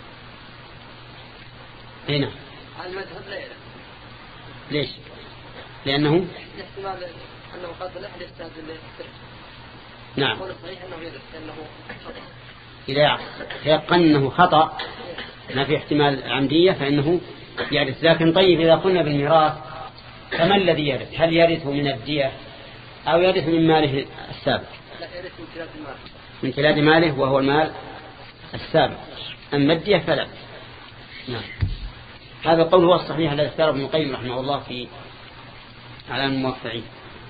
هنا المذهب لا يرث. ليش؟ لأنه احتمال أنه قتل أحد يستاذ للترك. نعم. قول الصحيح أنه يرث لأنه خطأ. إذا يقن أنه خطأ ما في احتمال عمدية فإنه يرث. لكن طيب إذا قلنا بالميراث فما الذي يرث؟ هل يرث من الدية أو يرث من ماله السابق؟ لا، يرث من كلاد المال. من كلاد ماله وهو المال السابق. أما الدية فلا. نعم. هذا القول هو الصحيح الذي اختاره ابن القيم رحمه الله في على الموقعين.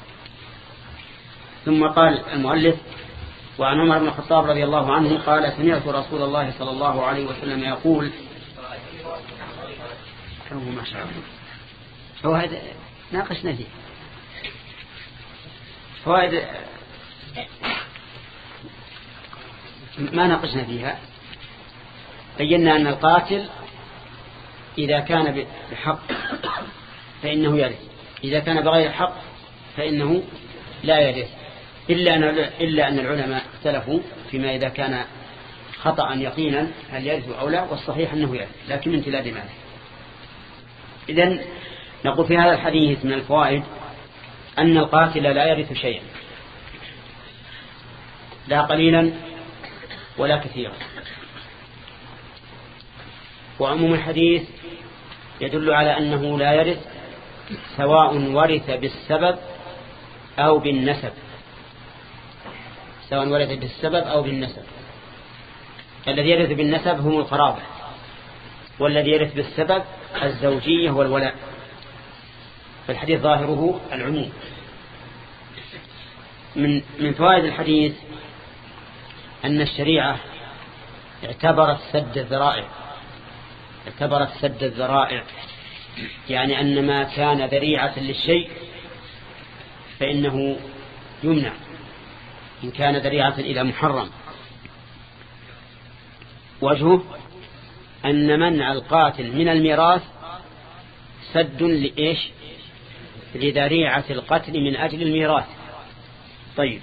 ثم قال المؤلف وعن عمر بن الخطاب رضي الله عنه قال سمعت رسول الله صلى الله عليه وسلم يقول ما شاء الله فوائد ناقشنا فيه فوائد ما ناقشنا فيها. بينا أن القاتل إذا كان بحق فإنه يرث، إذا كان بغير حق فإنه لا يرث، إلا أن إلا أن العلماء اختلفوا فيما إذا كان خطأ يقينا هل يرث أو لا، والصحيح أنه يرث لكن من كلاد ماله. إذن نقول في هذا الحديث من الفوائد أن القاتل لا يرث شيئا، لا قليلا ولا كثيرا. وعموم الحديث يدل على أنه لا يرث سواء ورث بالسبب أو بالنسب، سواء ورث بالسبب أو بالنسب. الذي يرث بالنسب هم القرابة، والذي يرث بالسبب الزوجية والولاء. فالحديث ظاهره العموم. من من فوائد الحديث أن الشريعة اعتبرت سد الذرائع اعتبرت سد الذرائع يعني أن ما كان ذريعة للشيء فإنه يمنع إن كان ذريعة إلى محرم. وجهه أن منع القاتل من الميراث سد لإيش؟ لذريعة القتل من أجل الميراث. طيب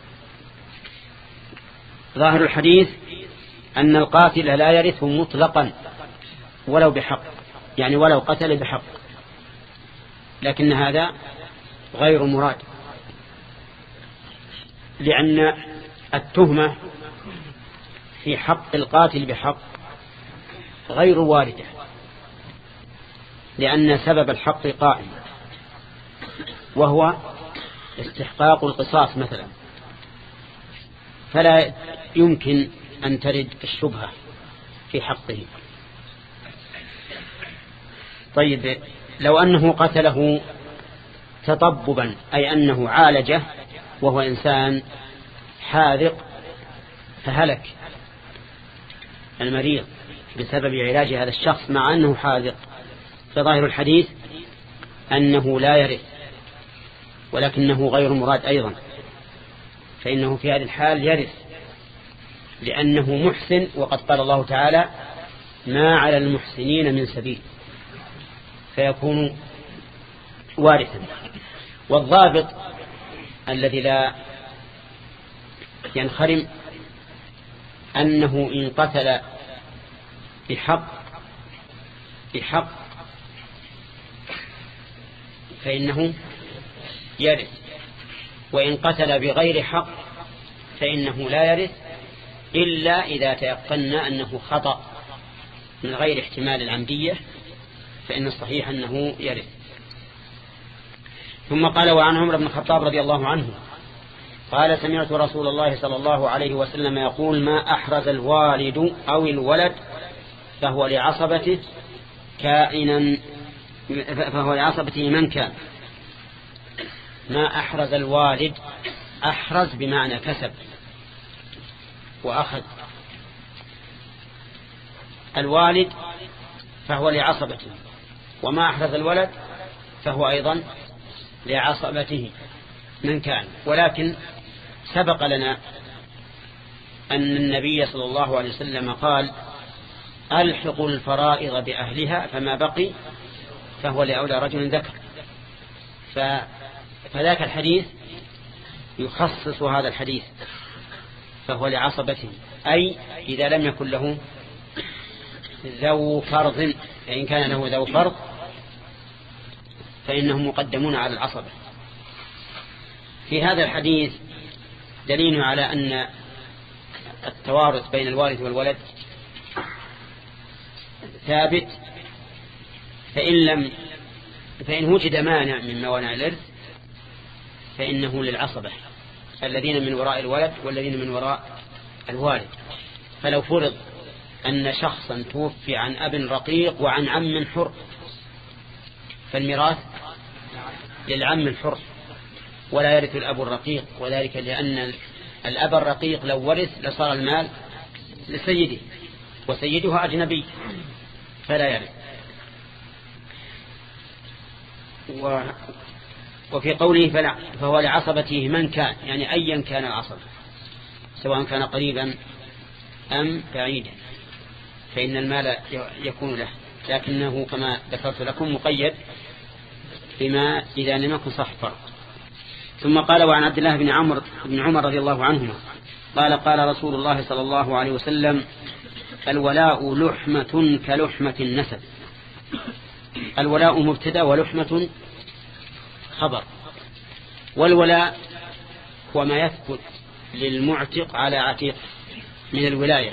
ظاهر الحديث أن القاتل لا يرثه مطلقا ولو بحق، يعني ولو قتل بحق، لكن هذا غير مراد، لأن التهمة في حق القاتل بحق غير واردة، لأن سبب الحق قائم وهو استحقاق القصاص مثلا، فلا يمكن أن ترد الشبهة في حقه. طيب لو أنه قتله تطببا، أي أنه عالجه وهو إنسان حاذق فهلك المريض بسبب علاج هذا الشخص مع أنه حاذق، فظاهر الحديث أنه لا يرث، ولكنه غير مراد أيضا، فإنه في هذه الحال يرث لأنه محسن، وقد قال الله تعالى ما على المحسنين من سبيل، فيكون وارثا. والضابط الذي لا ينخرم أنه إن قتل بحق بحق فإنه يرث، وإن قتل بغير حق فإنه لا يرث إلا إذا تيقنا أنه خطأ من غير احتمال العمدية، فإن الصحيح أنه يرث. ثم قال وعن عمر بن الخطاب رضي الله عنه قال سمعت رسول الله صلى الله عليه وسلم يقول ما أحرز الوالد أو الولد فهو لعصبته كائنا فهو لعصبته من كان. ما أحرز الوالد، أحرز بمعنى كسب وأخذ، الوالد فهو لعصبته، وما أحرز الولد فهو أيضا لعصبته من كان. ولكن سبق لنا أن النبي صلى الله عليه وسلم قال ألحقوا الفرائض بأهلها فما بقي فهو لأولى رجل ذكر، فذاك الحديث يخصص هذا الحديث فهو لعصبته، أي إذا لم يكن له ذو فرض، فإن كان له ذو فرض فإنهم مقدمون على العصبة. في هذا الحديث دليل على أن التوارث بين الوارث والولد ثابت، فإن لم فإن وجد مانع من موانع الإرث فإنه للعصبة الذين من وراء الولد والذين من وراء الوالد. فلو فرض أن شخصا توفي عن أب رقيق وعن عم حر فالميراث للعم الحر ولا يرث الأب الرقيق، وذلك لأن الأب الرقيق لو ورث لصار المال لسيده وسيده أجنبي فلا يرث. و وفي قوله فلا فهو لعصبته من كان، يعني أيا كان العصب سواء كان قريبا أم بعيدا فإن المال يكون له، لكنه كما ذكرت لكم مقيد بما إذا لم يكن صح فرق. ثم قال وعن عبد الله بن عمرو بن عمر رضي الله عنهما قال قال رسول الله صلى الله عليه وسلم الولاء لحمة كلحمة النسب. الولاء مبتدا ولحمة خبر. والولاء هو ما يثبت للمعتق على عتيق من الولاية،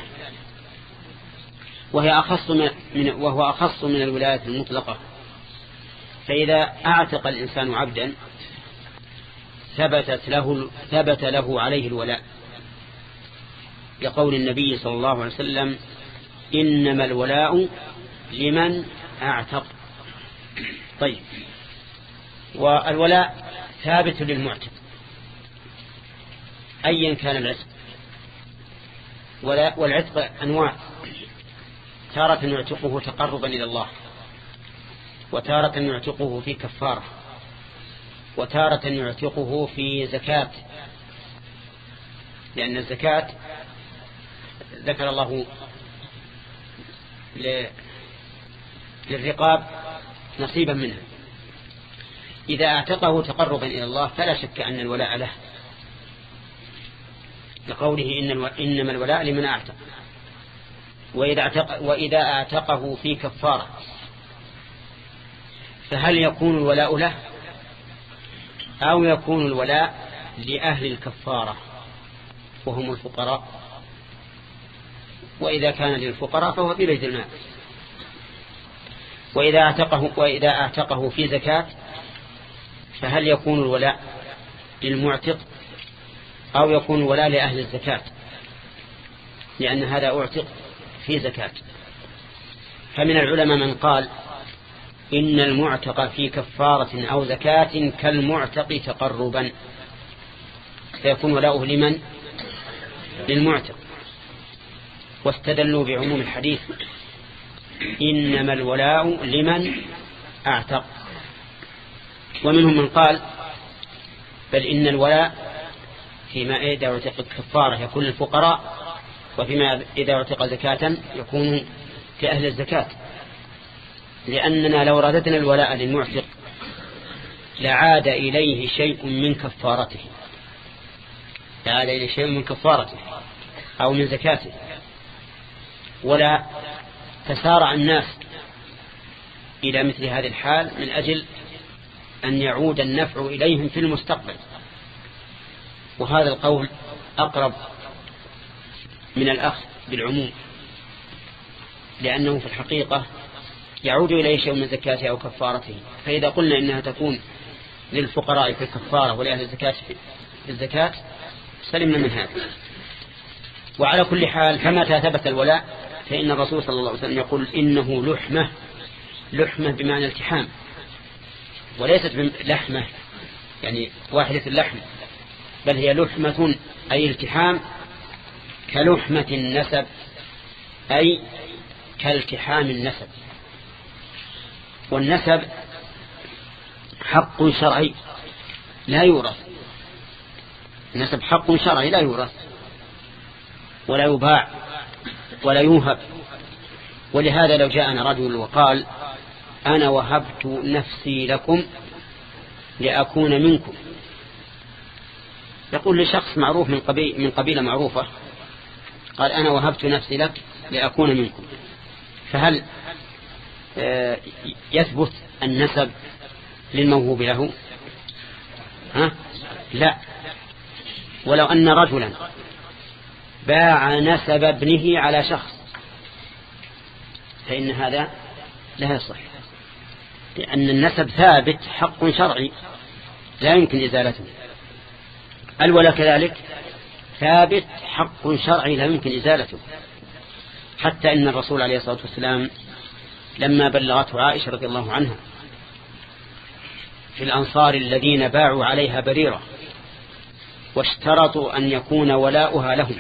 وهي أخص من وهو أخص من الولاية المطلقة. فإذا أعتق الإنسان عبدا ثبتت له ثبت له عليه الولاء، لقول النبي صلى الله عليه وسلم إنما الولاء لمن أعتق. طيب، والولاء ثابت للمعتق أيا كان العتق، والعتق أنواع، تارة يعتقه تقربا إلى الله، وتارة يعتقه في كفارة، وتارة يعتقه في زكاة، لأن الزكاة ذكر الله للرقاب نصيبا منها. إذا اعتقه تقربا إلى الله فلا شك أن الولاء له، لقوله إنما الولاء لمن أعتق. وإذا اعتق وإذا اعتقه في كفارة فهل يكون الولاء له أو يكون الولاء لأهل الكفارة وهم الفقراء؟ وإذا كان للفقراء فهو في بيت المال. وإذا اعتقه وإذا اعتقه في زكاة فهل يكون الولاء للمعتق أو يكون ولاء لأهل الزكاة، لأن هذا أعتق في زكاة. فمن العلماء من قال إن المعتق في كفارة أو زكاة كالمعتق تقربا، فيكون ولاؤه لمن؟ للمعتق. واستدلوا بعموم الحديث إنما الولاء لمن أعتق. ومنهم من قال بل إن الولاء فيما إذا اعتق الكفارة يكون للفقراء، وفيما إذا اعتق زكاة يكون لأهل الزكاة، لأننا لو رددنا الولاء للمعتق لعاد إليه شيء من كفارته، لعاد إليه شيء من كفارته أو من زكاته، ولا تسارع الناس إلى مثل هذه الحال من أجل أن يعود النفع إليهم في المستقبل. وهذا القول أقرب من الأخذ بالعموم، لأنه في الحقيقة يعود إليه شيء من زكاته أو كفارته. فإذا قلنا إنها تكون للفقراء في الكفارة ولأهل الزكاة في الزكاة سلمنا من هذا. وعلى كل حال فمتى ثبت الولاء فإن الرسول صلى الله عليه وسلم يقول إنه لحمة، لحمة بمعنى التحام، وليست لحمة يعني واحدة اللحم، بل هي لحمة أي التحام، كلحمة النسب أي كالتحام النسب. والنسب حق شرعي لا يورث، النسب حق شرعي لا يورث ولا يباع ولا يوهب. ولهذا لو جاءنا رجل وقال أنا وهبت نفسي لكم لأكون منكم، يقول لشخص معروف من قبيلة, من قبيلة معروفة، قال أنا وهبت نفسي لك لأكون منكم، فهل يثبت النسب للموهوب له؟ ها؟ لا. ولو أن رجلا باع نسب ابنه على شخص فإن هذا لا يصح، لأن النسب ثابت حق شرعي لا يمكن إزالته. الولاء كذلك ثابت حق شرعي لا يمكن إزالته، حتى إن الرسول عليه الصلاة والسلام لما بلغته عائشة رضي الله عنها في الأنصار الذين باعوا عليها بريرة واشترطوا أن يكون ولاؤها لهم،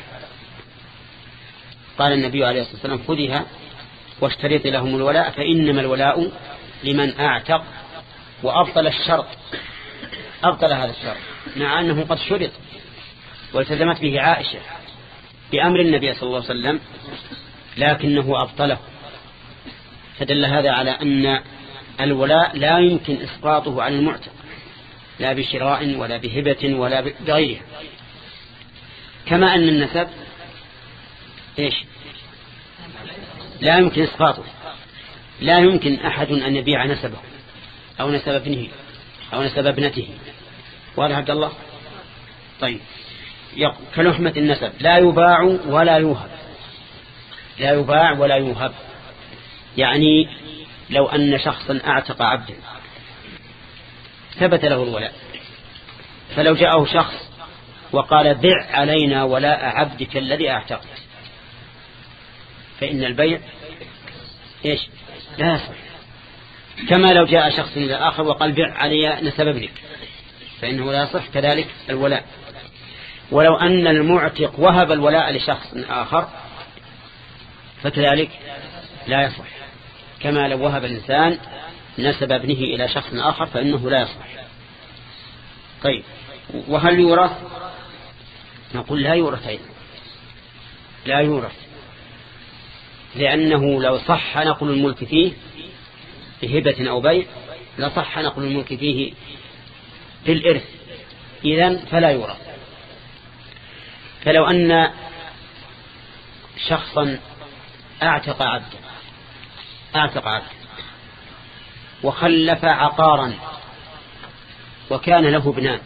قال النبي عليه الصلاة والسلام خذها واشترط لهم الولاء فإنما الولاء لمن أعتق، وأبطل الشرط، أبطل هذا الشرط مع أنه قد شرط والتزمت به عائشة بأمر النبي صلى الله عليه وسلم، لكنه أبطله. فدل هذا على أن الولاء لا يمكن إسقاطه عن المعتق، لا بشراء ولا بهبة ولا بغيرها. كما أن النسب إيش لا يمكن إسقاطه، لا يمكن أحد أن يبيع نسبه أو نسب ابنه أو نسب ابنته. وهذا عبد الله طيب كلحمة النسب لا يباع ولا يوهب، لا يباع ولا يوهب. يعني لو أن شخصا أعتق عبدا ثبت له الولاء، فلو جاءه شخص وقال بع علينا ولاء عبدك الذي أعتقت، فإن البيع إيش لا يصح. كما لو جاء شخص إلى آخر وقال بع علي نسب ابنك فإنه لا يصح كذلك الولاء. ولو أن المعتق وهب الولاء لشخص آخر فكذلك لا يصح، كما لو وهب الإنسان نسب ابنه إلى شخص آخر فإنه لا يصح. طيب وهل يورث؟ نقول لا يورث أيضا، لا يورث، لأنه لو صح نقل الملك فيه بهبة أو بيع لصح نقل الملك فيه بالإرث، إذن فلا يورث. فلو أن شخصا أعتق عبدا أعتق عبدا وخلف عقارا وكان له ابنان،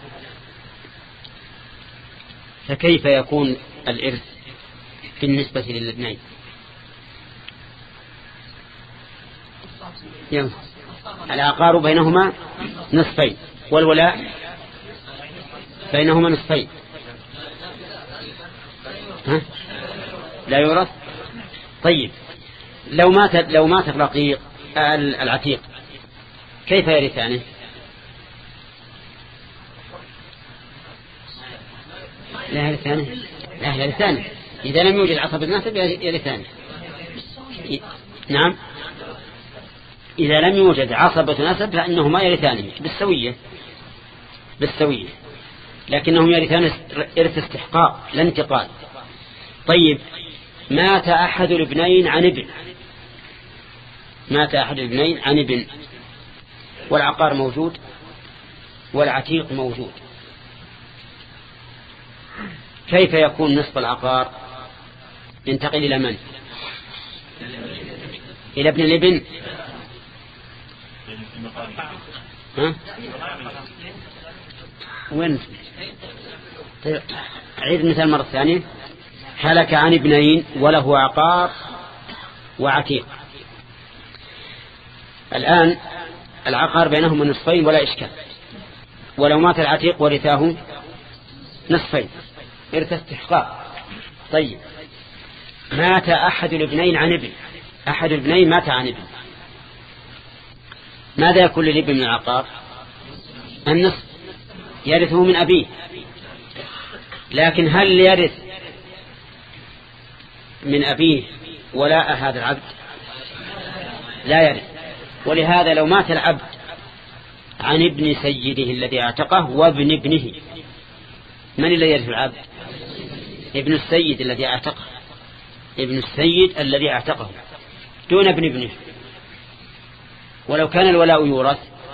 فكيف يكون الإرث بالنسبة للابنين؟ يعني العقار بينهما نصفين والولاء بينهما نصفين، ها؟ لا يورث. طيب لو مات لو مات الرقيق العتيق كيف يرثانه؟ لا يرثانه، لا يرثانه إذا لم يوجد عصب النسب يرثانه. نعم، إذا لم يوجد عصبة نسب فإنهما يرثانه بالسوية بالسوية، لكنهم يرثان إرث استحقاق لا انتقال. طيب مات أحد الابنين عن ابن، مات أحد الابنين عن ابن والعقار موجود والعتيق موجود، كيف يكون نصف العقار؟ ينتقل إلى من؟ إلى ابن الابن. ها؟ وين؟ طيب عيد مثال مرة ثانية. هلك عن ابنين وله عقار وعتيق. الآن العقار بينهما نصفين ولا إشكال، ولو مات العتيق ورثاه نصفين إرث استحقاق. طيب مات أحد الابنين عن ابن، أحد الابنين مات عن ابن، ماذا يكون للابن من العقار؟ النصف، يرثه من أبيه. لكن هل يرث من أبيه ولاء هذا العبد؟ لا يرث. ولهذا لو مات العبد عن ابن سيده الذي اعتقه وابن ابنه، من الذي يرث العبد؟ ابن السيد الذي اعتقه، ابن السيد الذي اعتقه دون ابن ابنه. ولو كان الولاء يورث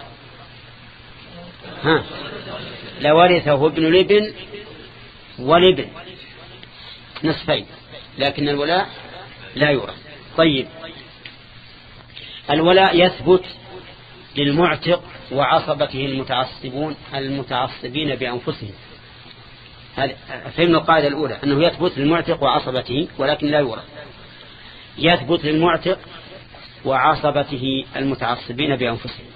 ها لورثه ابن الابن والابن نصفين، لكن الولاء لا يورث. طيب الولاء يثبت للمعتق وعصبته المتعصبون المتعصبين بأنفسهم. فهمنا القاعدة الأولى أنه يثبت للمعتق وعصبته ولكن لا يورث. يثبت للمعتق وعصبته المتعصبين بأنفسهم.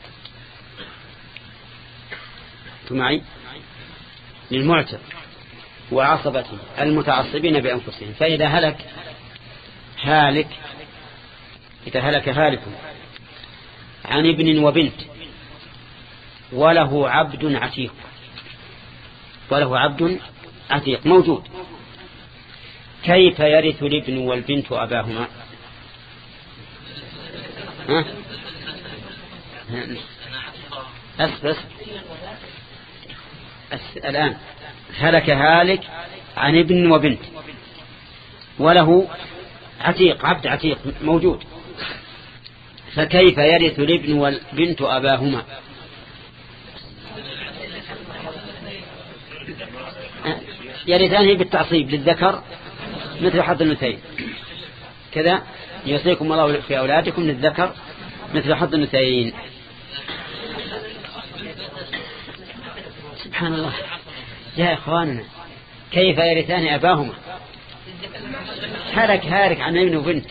معي؟ للمعتق وعصبته المتعصبين بأنفسهم. فإذا هلك هالك إذا هلك هالك عن ابن وبنت وله عبد عتيق، وله عبد عتيق موجود، كيف يرث الابن والبنت أباهما؟ ها؟ أسبس أس... الآن هلك هالك عن ابن وبنت وله عتيق، عبد عتيق موجود، فكيف يرث الابن والبنت أباهما؟ يرثانه بالتعصيب للذكر مثل حظ الأنثيين. كذا يوصيكم الله في أولادكم للذكر مثل حظ الأنثيين. سبحان الله يا إخواننا، كيف يرثان أباهما؟ هلك هارك عن ابن وبنت،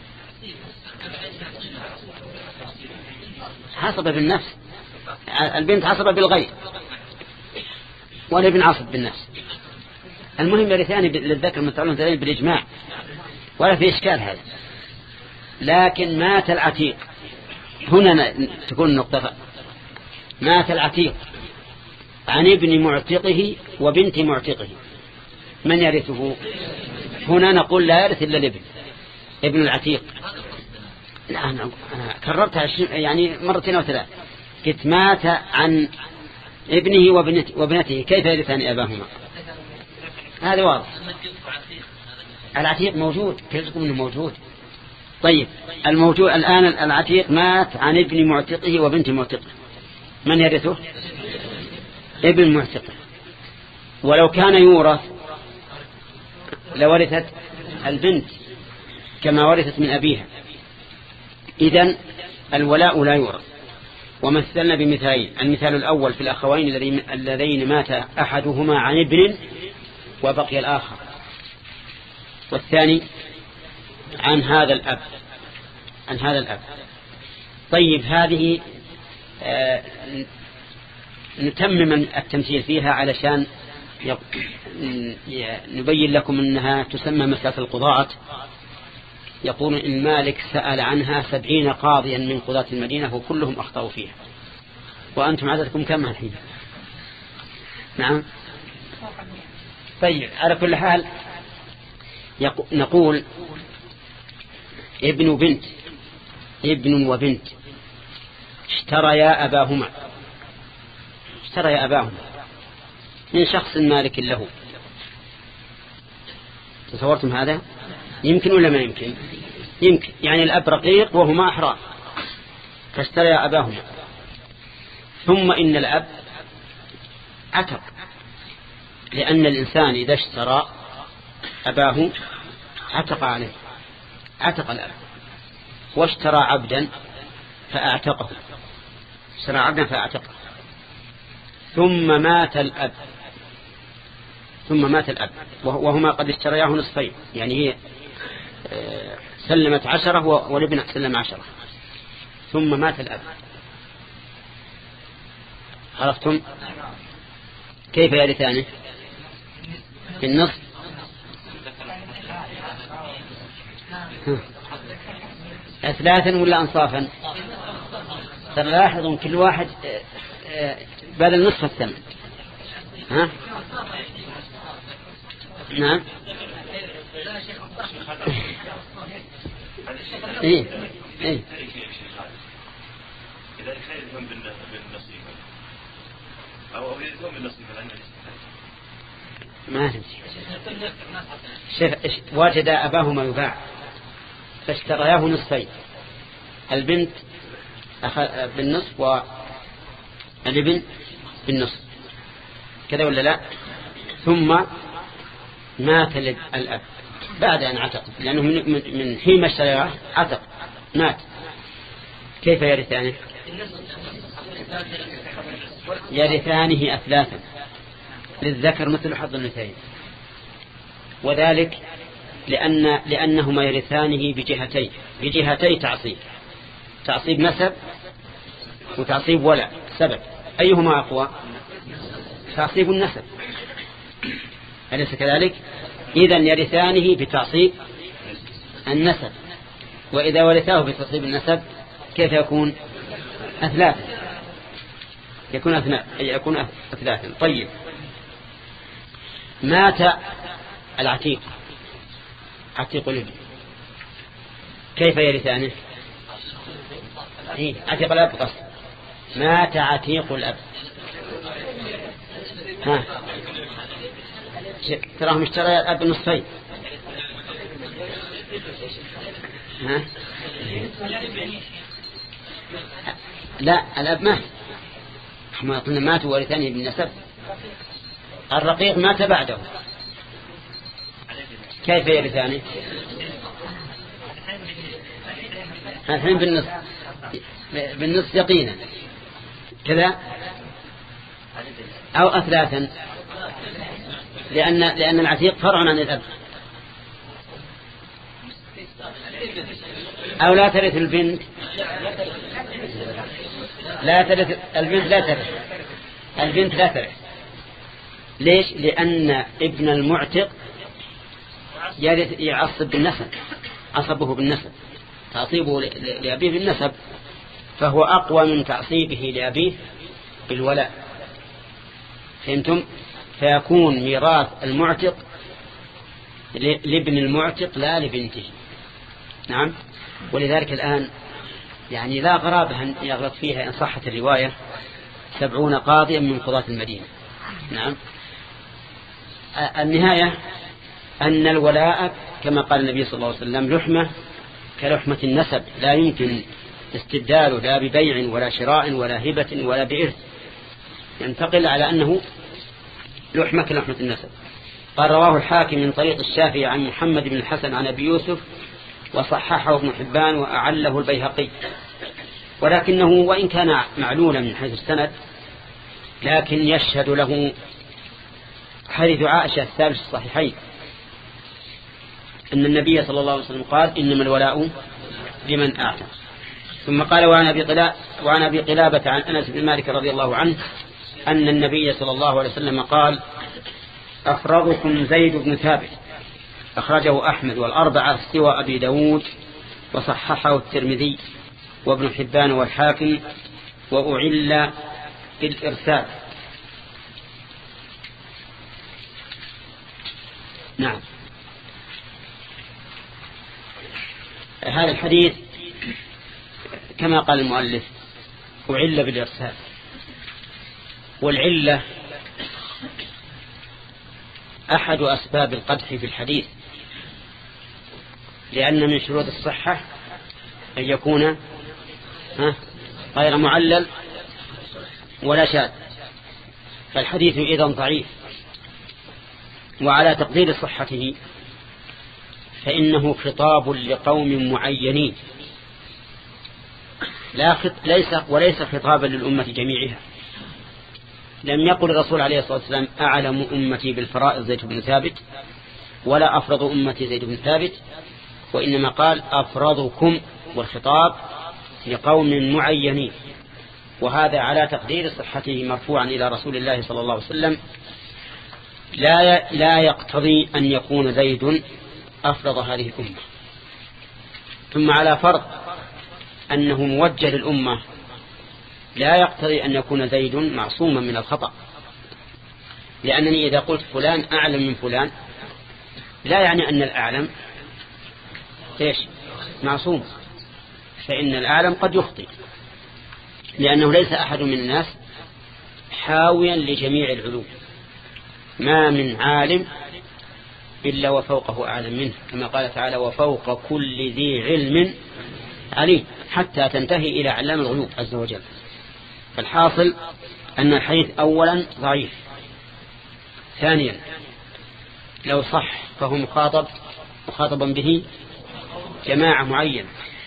عصبة بالنفس، البنت عصبة بالغير والابن عصب بالنفس. المهم يرثان للذكر مثل الأنثيين بالإجماع ولا في إشكال هذا. لكن مات العتيق، هنا تكون النقطة، مات العتيق عن ابن معتقه وبنت معتقه، من يرثه؟ هنا نقول لا يرث إلا الابن، ابن العتيق. لا أنا كررتها يعني مرتين أو ثلاث. قلت مات عن ابنه وبنته, وبنته كيف يرثان أباهما؟ هذا واضح. العتيق موجود، كيف تقول منه موجود؟ طيب الموجود الآن العتيق مات عن ابن معتقه وبنت معتقه، من يرثه؟ ابن معتقه. ولو كان يورث لورثت البنت كما ورثت من أبيها، إذن الولاء لا يورث. ومثلنا بمثالين، المثال الأول في الأخوين اللذين مات أحدهما عن ابن وبقي الآخر، والثاني عن هذا الأب عن هذا الأب. طيب هذه آه نتمم التمثيل فيها علشان نبين لكم أنها تسمى مسألة القضاء. يقول إن مالك سأل عنها سبعين قاضيا من قضاة المدينة وكلهم أخطأوا فيها، وأنتم عددكم كم الحين؟ نعم. طيب على كل حال نقول ابن بنت ابن وبنت اشتريا أباهما اشتريا أباهما من شخص مالك له. تصورتم هذا؟ يمكن ولا ما يمكن؟ يمكن. يعني الأب رقيق وهما أحرار، فاشتريا أباهما، ثم إن الأب عتق، لأن الإنسان إذا اشترى أباه عتق عليه، عتق الأب. واشترى عبدا فأعتقه، اشترى عبدا فأعتقه، ثم مات الأب ثم مات الأب وهما قد اشترياه نصفين، يعني هي سلمت عشرة والابن سلم عشرة، ثم مات الأب. عرفتم كيف يرثانه؟ في النصف. أثلاثا ولا أنصافا؟ تلاحظون كل واحد بدل نصف الثمن. ها؟ نعم. ايه ايه إذا يخيرهم بالنصيب أو أوليتهم بالنصيب ما شف وجد أباهما يباع فاشترياه نصفين، البنت بالنصف والابن بالنصف، كذا ولا لا؟ ثم مات الأب بعد أن عتق، لأنه من حين اشتراه عتق مات. كيف يرثانه؟ يرثانه أثلاثا للذكر مثل حظ الأنثيين، وذلك لأن لأنهما يرثانه بجهتين بجهتي تعصيب، تعصيب نسب وتعصيب ولا سبب. أيهما أقوى؟ تعصيب النسب، أليس كذلك؟ إذن يرثانه بتعصيب النسب، وإذا ورثاه بتعصيب النسب كيف يكون؟ أثلاثا، يكون أثناء يكون أثلاثا. طيب مات العتيق، عتيق الابن، كيف يرثانه؟ عتيق الأب قصد، مات عتيق الأب. ها تراهم اشترى الأب نصفين. ها لا الأب مات، ما قلنا مات ورثانه بالنسب. الرقيق مات بعده، كيف يرثانه؟ الحين بالنصف بالنصف يقينا كذا أو أثلاثا، لأن لأن العتيق فرع عن الأب. أو لا ترث البنت، لا ترث البنت، لا ترث البنت لا ترث. ليش؟ لأن ابن المعتق يعصب بالنسب، عصبه بالنسب، تعصيبه لأبيه بالنسب، فهو أقوى من تعصيبه لأبيه بالولاء. فهمتم؟ فيكون ميراث المعتق لابن المعتق لا لبنته. نعم. ولذلك الآن يعني لا غرابة أن يغلط فيها إن صحت الرواية سبعون قاضيا من قضاة المدينة. نعم. النهاية أن الولاء كما قال النبي صلى الله عليه وسلم لحمة كلحمة النسب، لا يمكن استبداله لا ببيع ولا شراء ولا هبة ولا بإرث، ينتقل على أنه لحمة كلحمة النسب. قال رواه الحاكم من طريق الشافعي عن محمد بن الحسن عن أبي يوسف وصححه ابن حبان وأعله البيهقي، ولكنه وإن كان معلولا من حيث السند لكن يشهد له حديث عائشة الثالث الصحيحين أن النبي صلى الله عليه وسلم قال إنما الولاء لمن أعتق. ثم قال وعن أبي قلابة عن أنس بن مالك رضي الله عنه أن النبي صلى الله عليه وسلم قال أفرضكم زيد بن ثابت أخرجه أحمد والأربعة سوى أبي داود وصححه الترمذي وابن حبان والحاكم وأعل بالإرسال. نعم. هذا الحديث كما قال المؤلف أعل بالإرسال، والعلة أحد أسباب القدح في الحديث، لأن من شروط الصحة أن يكون غير معلل ولا شاذ، فالحديث إذن ضعيف. وعلى تقدير صحته فإنه خطاب لقوم معينين لا خط... ليس وليس خطابا للأمة جميعها. لم يقل الرسول عليه الصلاة والسلام أعلم أمتي بالفرائض زيد بن ثابت ولا أفرض أمتي زيد بن ثابت، وإنما قال أفرضكم، والخطاب لقوم معينين، وهذا على تقدير صحته مرفوعا إلى رسول الله صلى الله عليه وسلم لا لا يقتضي أن يكون زيد أفرض هذه الأمة. ثم على فرض أنه موجه للأمة لا يقتضي أن يكون زيد معصوما من الخطأ، لأنني إذا قلت فلان أعلم من فلان لا يعني أن الأعلم إيش معصوم، فإن الأعلم قد يخطئ، لأنه ليس أحد من الناس حاويا لجميع العلوم، ما من عالم إلا وفوقه أعلم منه، كما قال تعالى وفوق كل ذي علم عليم، حتى تنتهي إلى علام الغيوب عز وجل. فالحاصل أن الحديث أولا ضعيف، ثانيا لو صح فهو مخاطب مخاطبا به جماعة معين،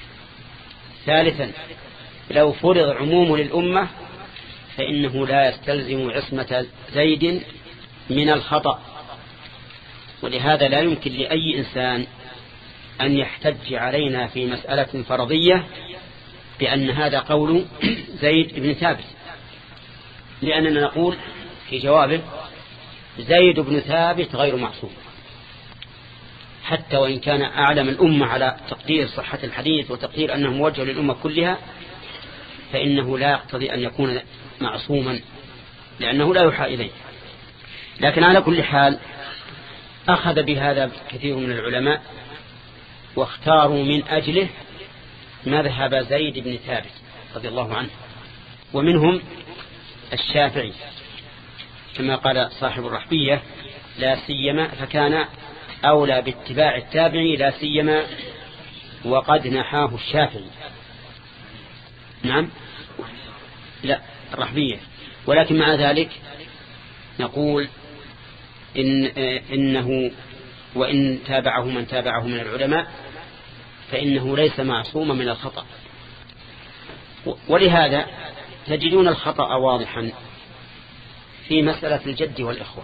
ثالثا لو فرض عموم للأمة فإنه لا يستلزم عصمة زيد من الخطأ، ولهذا لا يمكن لأي إنسان أن يحتج علينا في مسألة فرضية بأن هذا قول زيد بن ثابت، لأننا نقول في جوابه زيد بن ثابت غير معصوم، حتى وإن كان أعلم الأمة على تقدير صحة الحديث وتقدير أنه موجه للأمة كلها، فإنه لا يقتضي أن يكون معصوما، لأنه لا يوحى إليه. لكن على كل حال أخذ بهذا كثير من العلماء، واختاروا من أجله مذهب زيد بن ثابت رضي الله عنه، ومنهم الشافعي كما قال صاحب الرحبية لا سيما، فكان أولى باتباع التابعي لا سيما وقد نحاه الشافعي. نعم لا الرحبية، ولكن مع ذلك نقول إن إنه وإن تابعه من تابعه من العلماء فإنه ليس معصوما من الخطأ. ولهذا تجدون الخطأ واضحا في مسألة الجد والإخوة.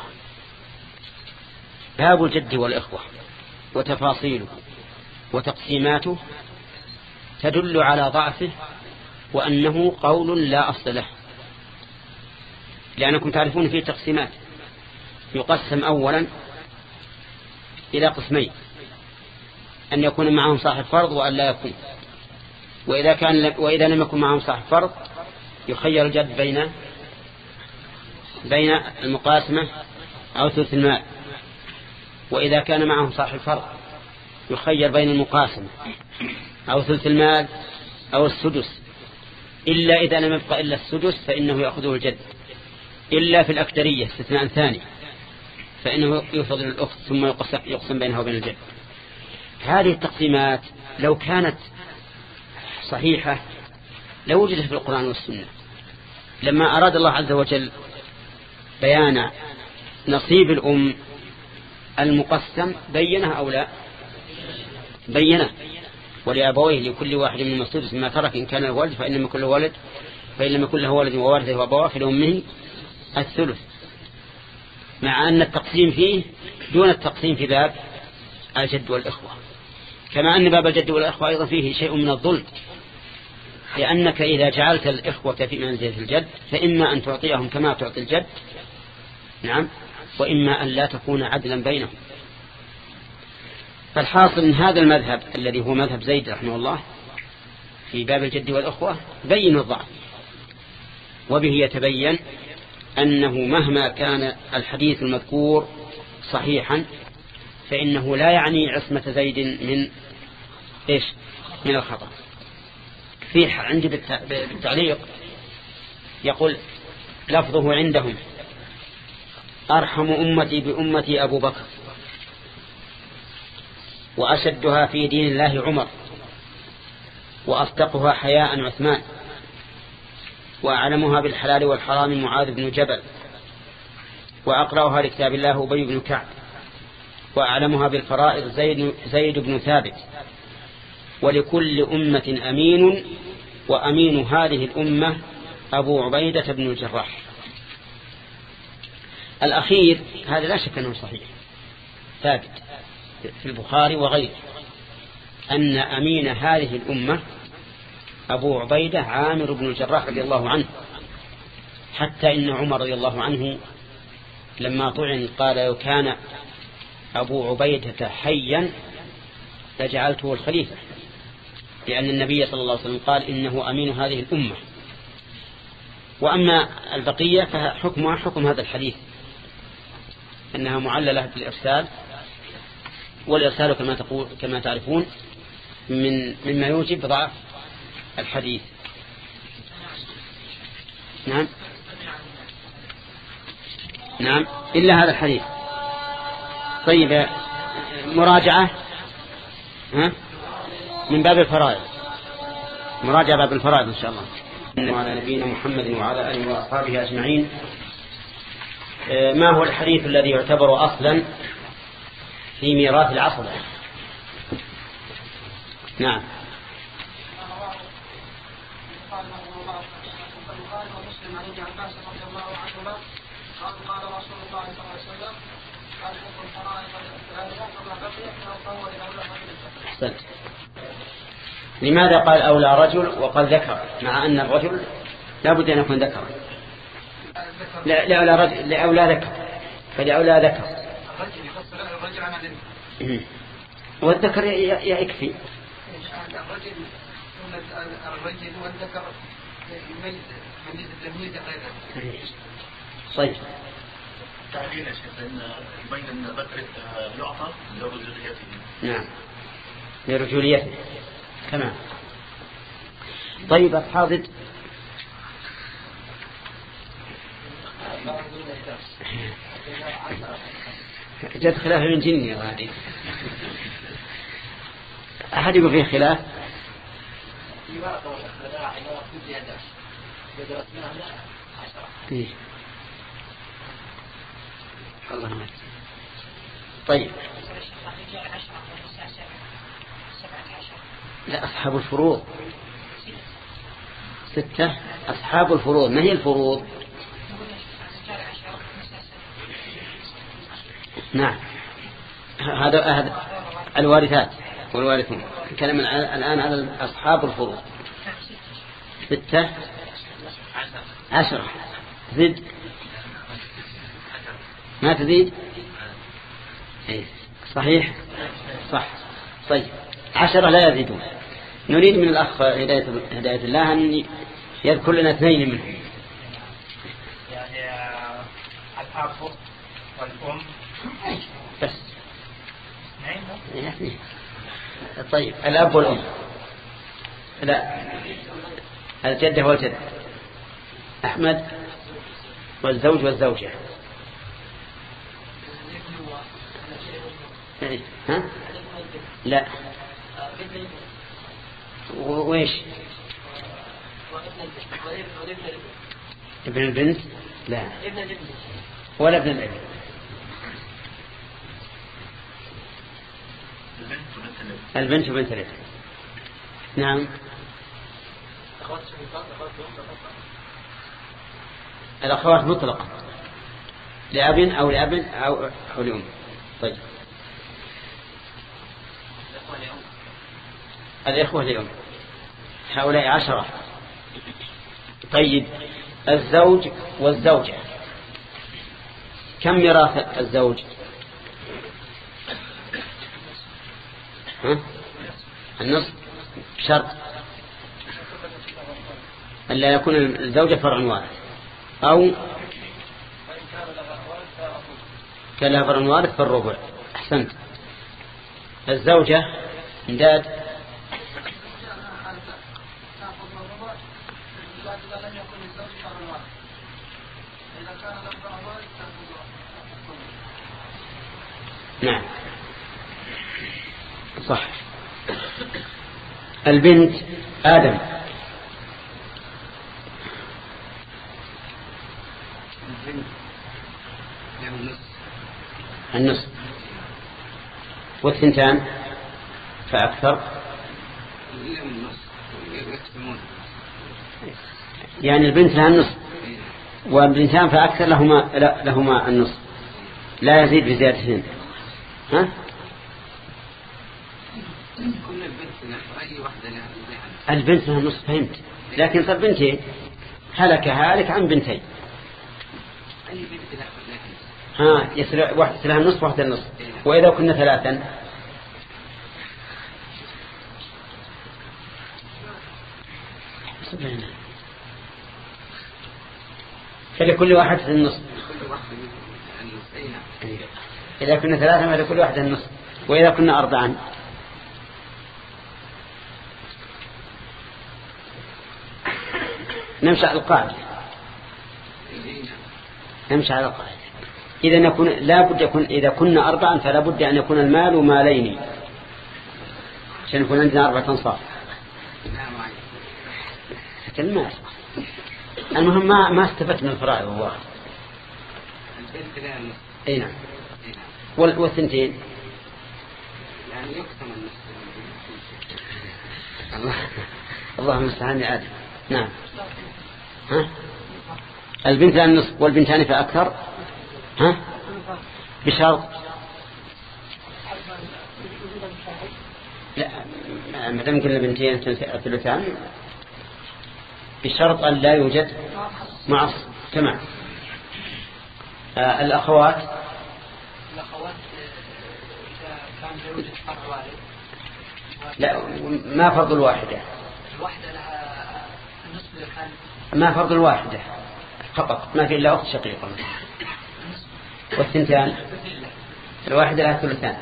باب الجد والإخوة وتفاصيله وتقسيماته تدل على ضعفه وأنه قول لا أصل له، لأنكم تعرفون فيه تقسيمات. يقسم أولا إلى قسمين: أن يكون معهم صاحب فرض وأن لا يكون. وإذا كان وإذا لم يكن معهم صاحب فرض يخير الجد بين بين المقاسمة أو ثلث المال. وإذا كان معهم صاحب فرض يخير بين المقاسمة أو ثلث المال أو السدس، إلا إذا لم يبقى إلا السدس فإنه يأخذه الجد، إلا في الأكثرية استثناء ثاني فإنه يفضل الأخت ثم يقسم بينها وبين الجد. هذه التقسيمات لو كانت صحيحة لوجدت في القرآن والسنة. لما أراد الله عز وجل بيان نصيب الأم المقسم بينها أو لا؟ بينه. ولأبويه لكل واحد من السدس ما ترك إن كان الولد فإن لم يكن له ولد فإن لم يكن له ولد وورثه أبواه فلأمه الثلث، مع أن التقسيم فيه دون التقسيم في باب الجد والإخوة. كما أن باب الجد والإخوة أيضا فيه شيء من الظلم، لأنك إذا جعلت الإخوة في منزلة الجد فإما أن تعطيهم كما تعطي الجد، نعم، وإما أن لا تكون عدلا بينهم. فالحاصل من هذا المذهب الذي هو مذهب زيد رحمه الله في باب الجد والأخوة بين الضعف، وبه يتبين أنه مهما كان الحديث المذكور صحيحا فإنه لا يعني عصمة زيد من إيش من الخطأ. في عندي بالتعليق يقول لفظه عندهم أرحم أمتي بأمتي أبو بكر، وأشدها في دين الله عمر، وأصدقها حياء عثمان، وأعلمها بالحلال والحرام معاذ بن جبل، وأقرأها لكتاب الله أبي بن كعب، وأعلمها بالفرائض زيد, زيد بن ثابت. ولكل أمة أمين، وأمين هذه الأمة أبو عبيدة بن الجراح. الأخير هذا لا شك أنه صحيح ثابت في البخاري وغيره، أن أمين هذه الأمة أبو عبيدة عامر بن الجراح رضي الله عنه، حتى إن عمر رضي الله عنه لما طعن قال لو كان أبو عبيدة حيا لجعلته الخليفة، لأن النبي صلى الله عليه وسلم قال إنه أمين هذه الأمة. وأما البقية فحكمها حكم هذا الحديث، أنها معللة بالإرسال، والإرسال كما تقول كما تعرفون من مما يوجب ضعف الحديث. نعم نعم إلا هذا الحديث. طيب مراجعة ها من باب الفرائض، مراجعة باب الفرائض إن شاء الله. وعلى نبينا محمد وعلى آله وأصحابه أجمعين. ما هو الحديث الذي يعتبر أصلا في ميراث العصبة؟ نعم أحسنت. لماذا قال أولى رجل وقال ذكر، مع أن الرجل لا بد أن يكون ذكر؟ لا لأولى رجل لأولى ذكر، فلأولى ذكر الرجل يفصل الرجل عن النساء، والذكر يكفي. الرجل الرجل والذكر يميز التمييز غير. طيب تعبير يا شيخ أن بين أن الذكر يعطى لرجوليته. نعم لرجوليته تمام. طيب أصحاب جد خلاف من جني هذه، أحد يقول فيه خلاف؟ إيه. الله ما. طيب لا أصحاب الفروض ستة، أصحاب الفروض ما هي الفروض؟ نعم هذا هذا الوارثات والوارثون. نتكلم الآن على أصحاب الفروض. ستة عشرة، زد ما تزيد؟ إيه صحيح صح. طيب عشرة لا يزيدون. نريد من الأخ هداية, هداية الله أن يذكر لنا اثنين منهم. يعني الأب والأم بس يعني. طيب الأب والأم لا، الجدة والجد، أحمد والزوج والزوجة. ها؟ لا وإيش ابن البنت؟ لا ولا ابن الابن. البنت وبنت الابن. نعم الأخوات مطلقة لأب أو لأب أو, أو لأم. طيب الإخوة لأم هؤلاء عشرة. طيب الزوج والزوجة كم ميراث الزوج؟ ها؟ النصف شرط أن لا يكون الزوجة فرع وارث، أو كان لها فرع وارث فالربع. أحسنت. الزوجة امداد. نعم صح. البنت آدم النصف والثنتان فأكثر، يعني البنت لها النصف والبنتان فأكثر لهما لهما النصف، لا يزيد بزيادتهن. ها؟ البنت لها النصف فهمت، لكن طب بنتين هلك هالك عن بنتين. ها يصير واحدة لها النصف واحدة النصف. وإذا كنا ثلاثا فلكل واحد النصف. إذا كنا ثلاثا فلكل واحد النصف. وإذا كنا أربعا نمشي على القاعدة نمشي على القاعدة إذا نكون لا بد يكون إذا كنا أربعا فلا بد أن يكون المال مالين عشان يكون عندنا أربعة أنصاف. المال المهم ما ما استفدت من الفرائض الواحد. أي نعم. والثنتين يعني يقسم النصف. الله اللهم المستعان يا آدم. نعم. ها البنت لها النصف والبنتان فأكثر. ها بشرط لا ما دام قلنا بنتين الثلثان بشرط أن لا يوجد معص. تمام. آه الأخوات الأخوات إذا كان يوجد فرع والد لا ما فرض الواحدة. الواحدة لها النصف إذا كان ما فرض الواحدة فقط ما في إلا أخت شقيقة. والثنتان الواحدة لها ثلثان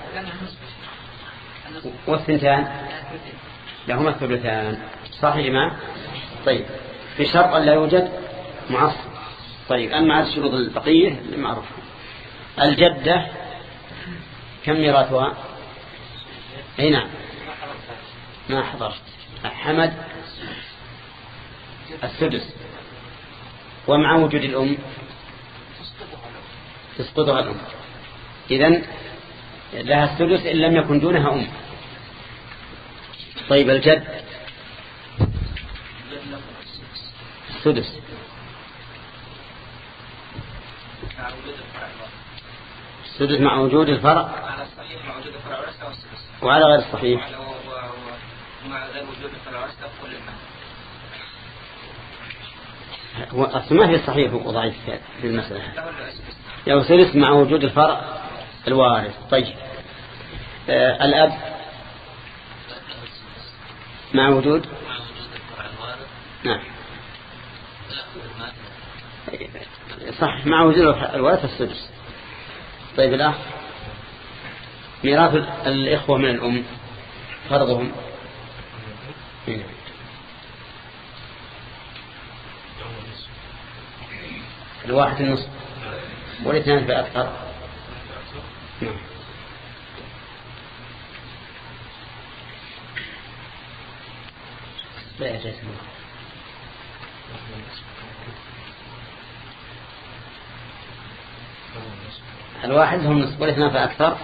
والثنتان لهما الثلثان. صح يا جماعة؟ طيب بشرط أن لا يوجد معصب. طيب أما على الشروط البقية المعروفة. الجدة كم ميراثها؟ أي نعم ما حضرت. حمد السدس ومع وجود الأم تسقطها الأم. إذن لها السدس إن لم يكن دونها أم. طيب الجد السدس السدس مع وجود الفرع على الصحيح مع وجود الفرع ورثة والسدس، وعلى غير الصحيح ومع غير وجود الفرع ورثة كل المال. أصلا ما هي صحيح وضعيف في المسألة. لو سدس مع وجود الفرع الوارث. طيب آه الأب مع وجود نعم صح مع وجود الوارث السدس. طيب الأخ ميراث الإخوة من الأم فرضهم الواحد النصف والاثنان فأكثر. نعم. لا يا جاسم الواحد هم نصف والاثنان فأكثر.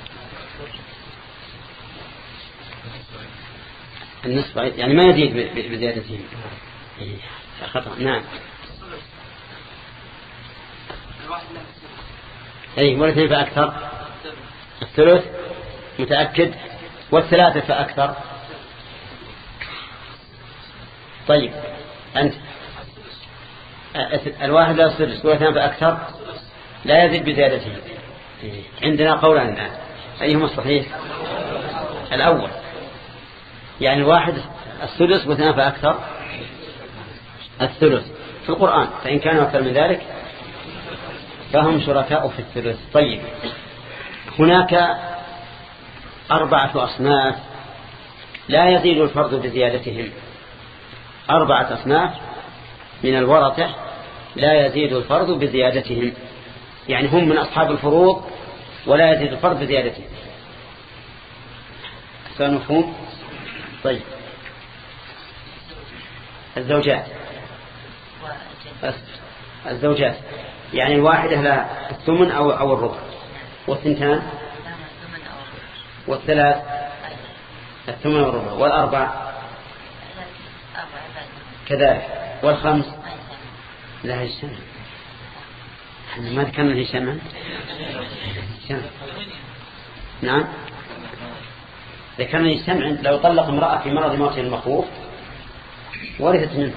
النصف يعني ما يزيد بزيادتهم. خطأ. نعم أي والاثنين فأكثر. الثلث متأكد والثلاثة فأكثر. طيب أنت الواحد لا الثلث والاثنين فأكثر لا يزيد بزيادته. عندنا قولان الآن، أيهما الصحيح؟ الأول، يعني الواحد الثلث واثنان فأكثر الثلث في القرآن، فإن كانوا أكثر من ذلك فهم شركاء في الثلث. طيب، هناك أربعة أصناف لا يزيد الفرد بزيادتهم، أربعة أصناف من الورثة لا يزيد الفرد بزيادتهم، يعني هم من أصحاب الفروض ولا يزيد الفرد بزيادتهم. فمفهوم؟ طيب، الزوجات الزوجات يعني الواحدة لها الثمن أو أو الربع، والثنتان والثلاث الثمن والربع، والأربع كذلك، والخمس لا يجتمع. احنا ما ذكرنا الهشام. نعم ذكرنا يجتمع. لو طلق امرأة في مرض موت المخوف ورثت منه،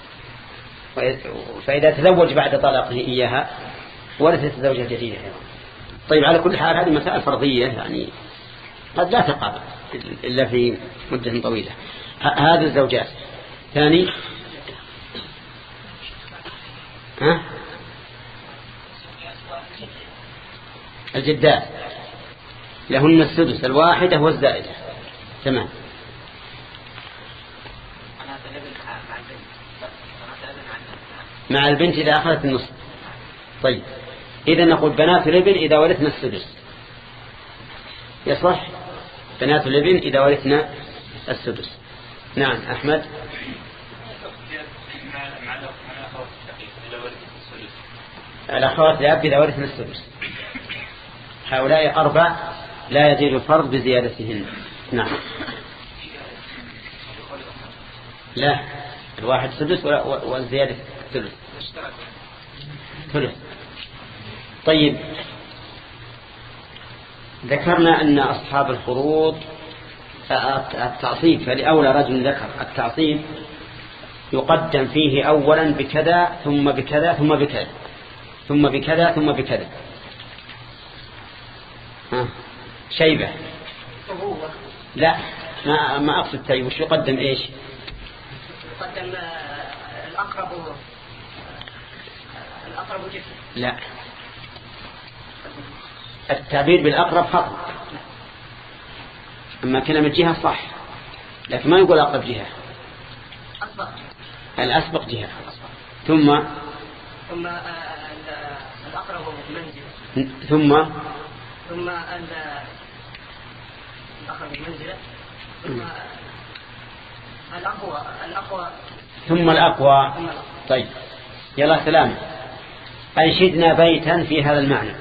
فإذا تزوج بعد طلاقه إياها ورثت زوجة جديدة. طيب، على كل حال هذه مسائل فرضية، يعني قد لا تقع إلا في مدة طويلة. هذه الزوجات. ثاني، ها الجدات لهن السدس، الواحدة والزائدة. تمام. مع البنت إذا أخذت النصف. طيب، إذا نقول بنات الابن إذا ورثنا السدس يصح، بنات الابن إذا ورثنا السدس. نعم أحمد. الأخوات الأب إذا ورثنا السدس، هؤلاء أربع لا يزيد الفرض بزيادتهن. نعم. لا، الواحد سدس والزيادة ثلث ثلث. طيب، ذكرنا أن أصحاب الفروض التعصيب، فلأولى رجل ذكر التعصيب يقدم فيه أولا بكذا ثم بكذا ثم بكذا ثم بكذا ثم بكذا. ها. شيبة. لا، ما ما أقصد. طيب، وش يقدم؟ إيش يقدم؟ الأقرب الأقرب جدا. لا، التعبير بالأقرب خطأ، أما كلمة جهة صح، لكن ما يقول أقرب جهة. أسبق. الأسبق جهة. ثم ثم الأقرب منزلة. ثم ثم الأقرب منزلة. ثم الأقوى الأقوى ثم الأقوى. طيب، يلا سلام. أنشدنا بيتا في هذا المعنى.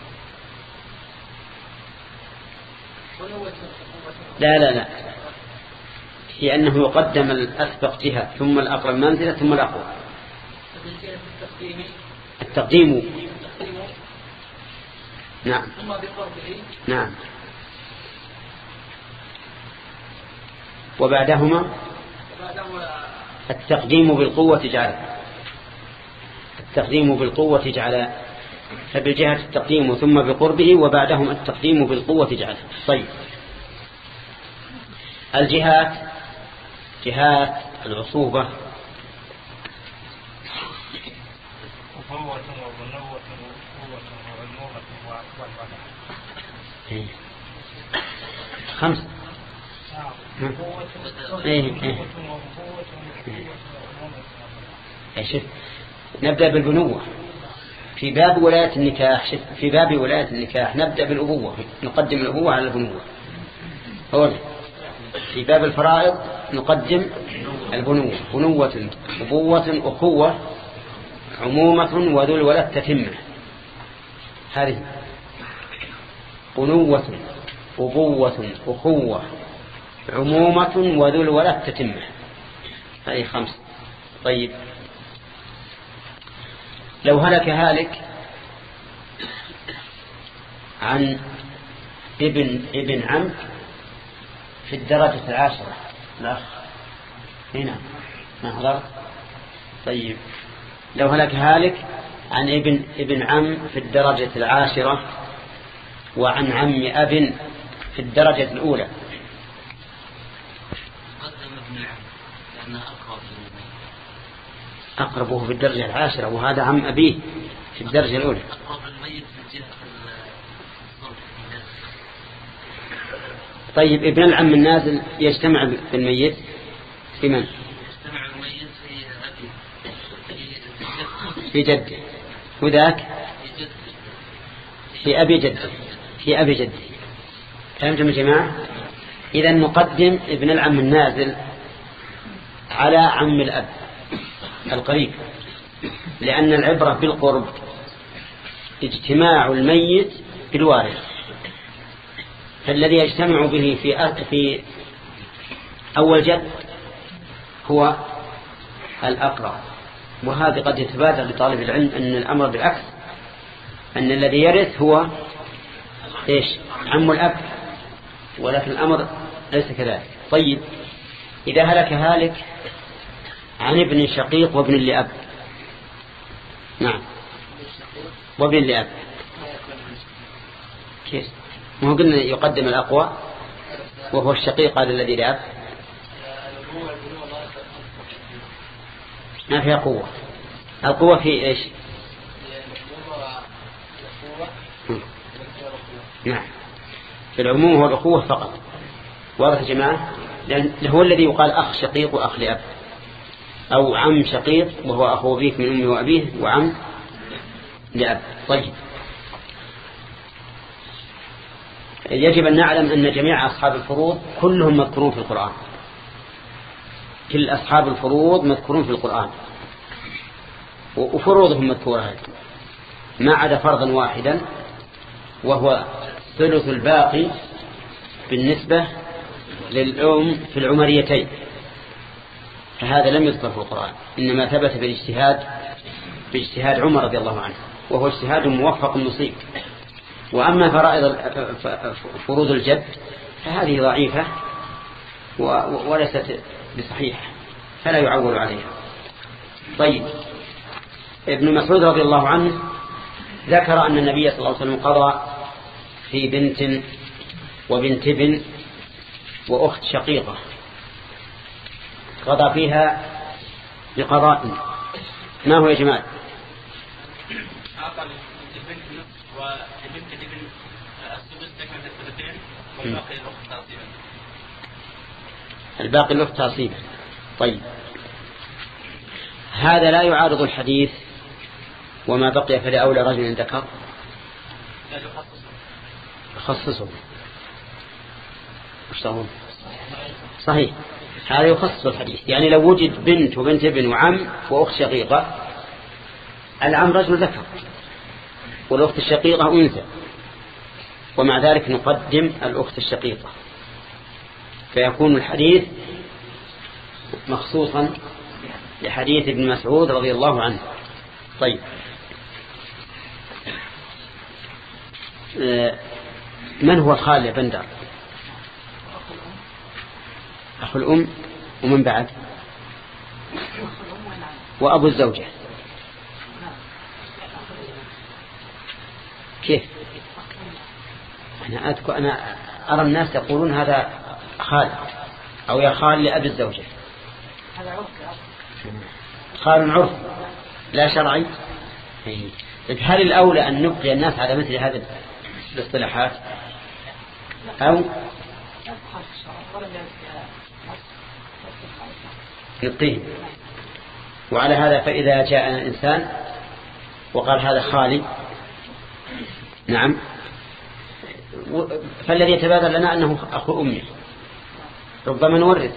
لا لا لا، في أنه يقدم الأسبق جهة ثم الأقرب منزلة ثم الأقوى. التقديم. نعم نعم. وبعدهما التقديم بالقوة جعل التقديم بالقوة جعل فبالجهة التقديم ثم بقربه، وبعدهم التقديم بالقوة جعل. طيب، الجهات جهات العصوبة. خمسة. ايه ايه ايه. نبدأ بالبنوة في باب ولاية النكاح. في باب ولاية النكاح نبدأ بالأبوة، نقدم الأبوة على البنوة. أولا في باب الفرائض نقدم البنوة، بنوة أبوة أخوة عمومة وذو الولد تتمة. هذه بنوة أبوة أخوة عمومة وذو الولد تتمة، هذه خمس. طيب، لو هلك هالك عن ابن ابن عم في الدرجة العاشرة، الأخ هنا ما حضرت. طيب، لو هلك هالك عن ابن ابن عم في الدرجة العاشرة وعن عم أب في الدرجة الأولى. قدم ابن العم لأنه أقرب أقربه في الدرجة العاشرة، وهذا عم أبيه في الدرجة الأولى. أقرب الميت في جهة الصوت. طيب ابن العم النازل يجتمع بالميت في من؟ يجتمع الميت في أبي في جده، وذاك في أبي جده في أبي جده. فهمتم يا جماعة؟ إذا نقدم ابن العم النازل على عم الأب القريب، لأن العبرة بالقرب اجتماع الميت بالوارث، فالذي يجتمع به في في أول جد هو الأقرب. وهذا قد يتبادر لطالب العلم أن الأمر بالعكس، أن الذي يرث هو إيش؟ عم الأب، ولكن الأمر ليس كذلك. طيب إذا هلك هالك عن ابن شقيق وابن لأب، نعم، وابن لأب، كيف؟ ما هو قلنا يقدم الأقوى وهو الشقيق هذا الذي لأب، ما فيها قوة. القوة في إيش؟ نعم، في العموم هو الأخوة فقط. واضح يا جماعة؟ لأن هو الذي يقال أخ شقيق وأخ لأب، أو عم شقيق وهو أخو أبيك من أمه وأبيه، وعم لأب. طيب يجب أن نعلم أن جميع أصحاب الفروض كلهم مذكورون في القرآن، كل أصحاب الفروض مذكورون في القرآن وفروضهم مذكورة، ما عدا فرضا واحدا وهو ثلث الباقي بالنسبة للأم في العمريتين، فهذا لم يذكر في القرآن، إنما ثبت بالاجتهاد باجتهاد عمر رضي الله عنه، وهو اجتهاد موفق مصيب. وأما فرائض فروض الجد فهذه ضعيفة وليست بصحيحة، فلا يعول عليها. طيب ابن مسعود رضي الله عنه ذكر أن النبي صلى الله عليه وسلم قضى في بنت وبنت ابن وأخت شقيقة، قضى فيها بقضاء. ما هو يا جماعة؟ أعطى لبنت نصف ولبنت ابن السدس تكملة الثلثين والباقي الأخت تعصيبا. الباقي الأخت تعصيبا. طيب هذا لا يعارض الحديث وما بقي فلأولى رجل ذكر، يخصصه. صحيح، هذا يخصص الحديث. يعني لو وجد بنت وبنت ابن وعم وأخت شقيقة، العم رجل ذكر والأخت الشقيقة أنثى، ومع ذلك نقدم الأخت الشقيقة، فيكون الحديث مخصوصا لحديث ابن مسعود رضي الله عنه. طيب من هو الخال يا بندر؟ أخو الأم، ومن بعد وأبو الزوجة. كيف؟ أنا أذكر أنا أرى الناس يقولون هذا خال أو يا خال لأبي الزوجة. خال عرف لا شرعي. هل الأولى أن نبقي الناس على مثل هذه الاصطلاحات أو نبقيهم؟ وعلى هذا فإذا جاءنا إنسان وقال هذا خالي، نعم، فالذي يتبادر لنا أنه أخو أمي، ربما نورث.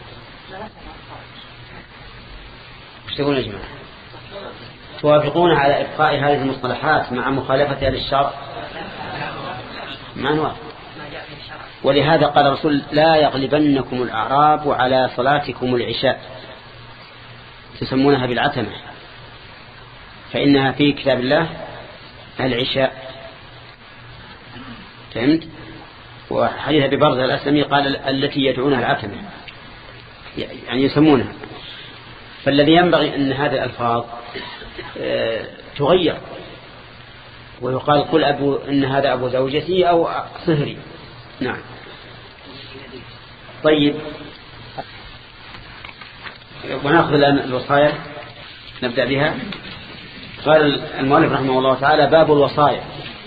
ايش تقولون يا جماعة؟ توافقون على إبقاء هذه المصطلحات مع مخالفتها للشرع؟ ما نوافق. ولهذا قال الرسول لا يغلبنكم الأعراب على صلاتكم العشاء، تسمونها بالعتمة، فإنها في كتاب الله العشاء. فهمت؟ وحديث أبي برزة الأسلمي قال التي يدعونها العتمة، يعني يسمونها. فالذي ينبغي أن هذه الألفاظ تغير ويقال قل أبو إن هذا أبو زوجتي أو صهري. نعم. طيب ونأخذ الآن الوصايا نبدأ بها. قال المؤلف رحمه الله تعالى باب الوصايا.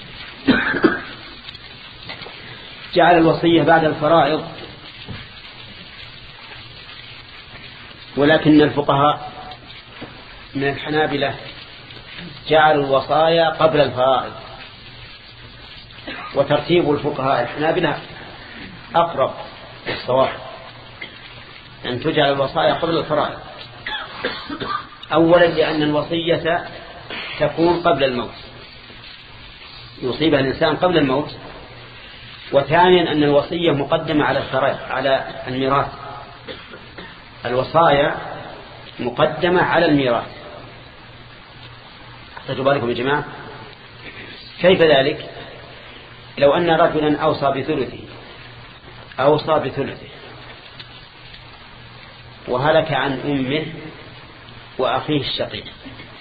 جعل الوصية بعد الفرائض، ولكن الفقهاء من الحنابلة جعلوا الوصايا قبل الفرائض، وترتيب الفقهاء الحنابلة أقرب للصواب، أن تجعل الوصايا قبل الفرائض. أولا لأن الوصية تكون قبل الموت، يصيبها الإنسان قبل الموت. وثانيا أن الوصية مقدمة على الفرائض على الميراث، الوصايا مقدمة على الميراث. أخذوا بالكم يا جماعة؟ كيف ذلك؟ لو أن رجلا أوصى بثلثه أوصى بثلثه وهلك عن أمه وأخيه الشقيق،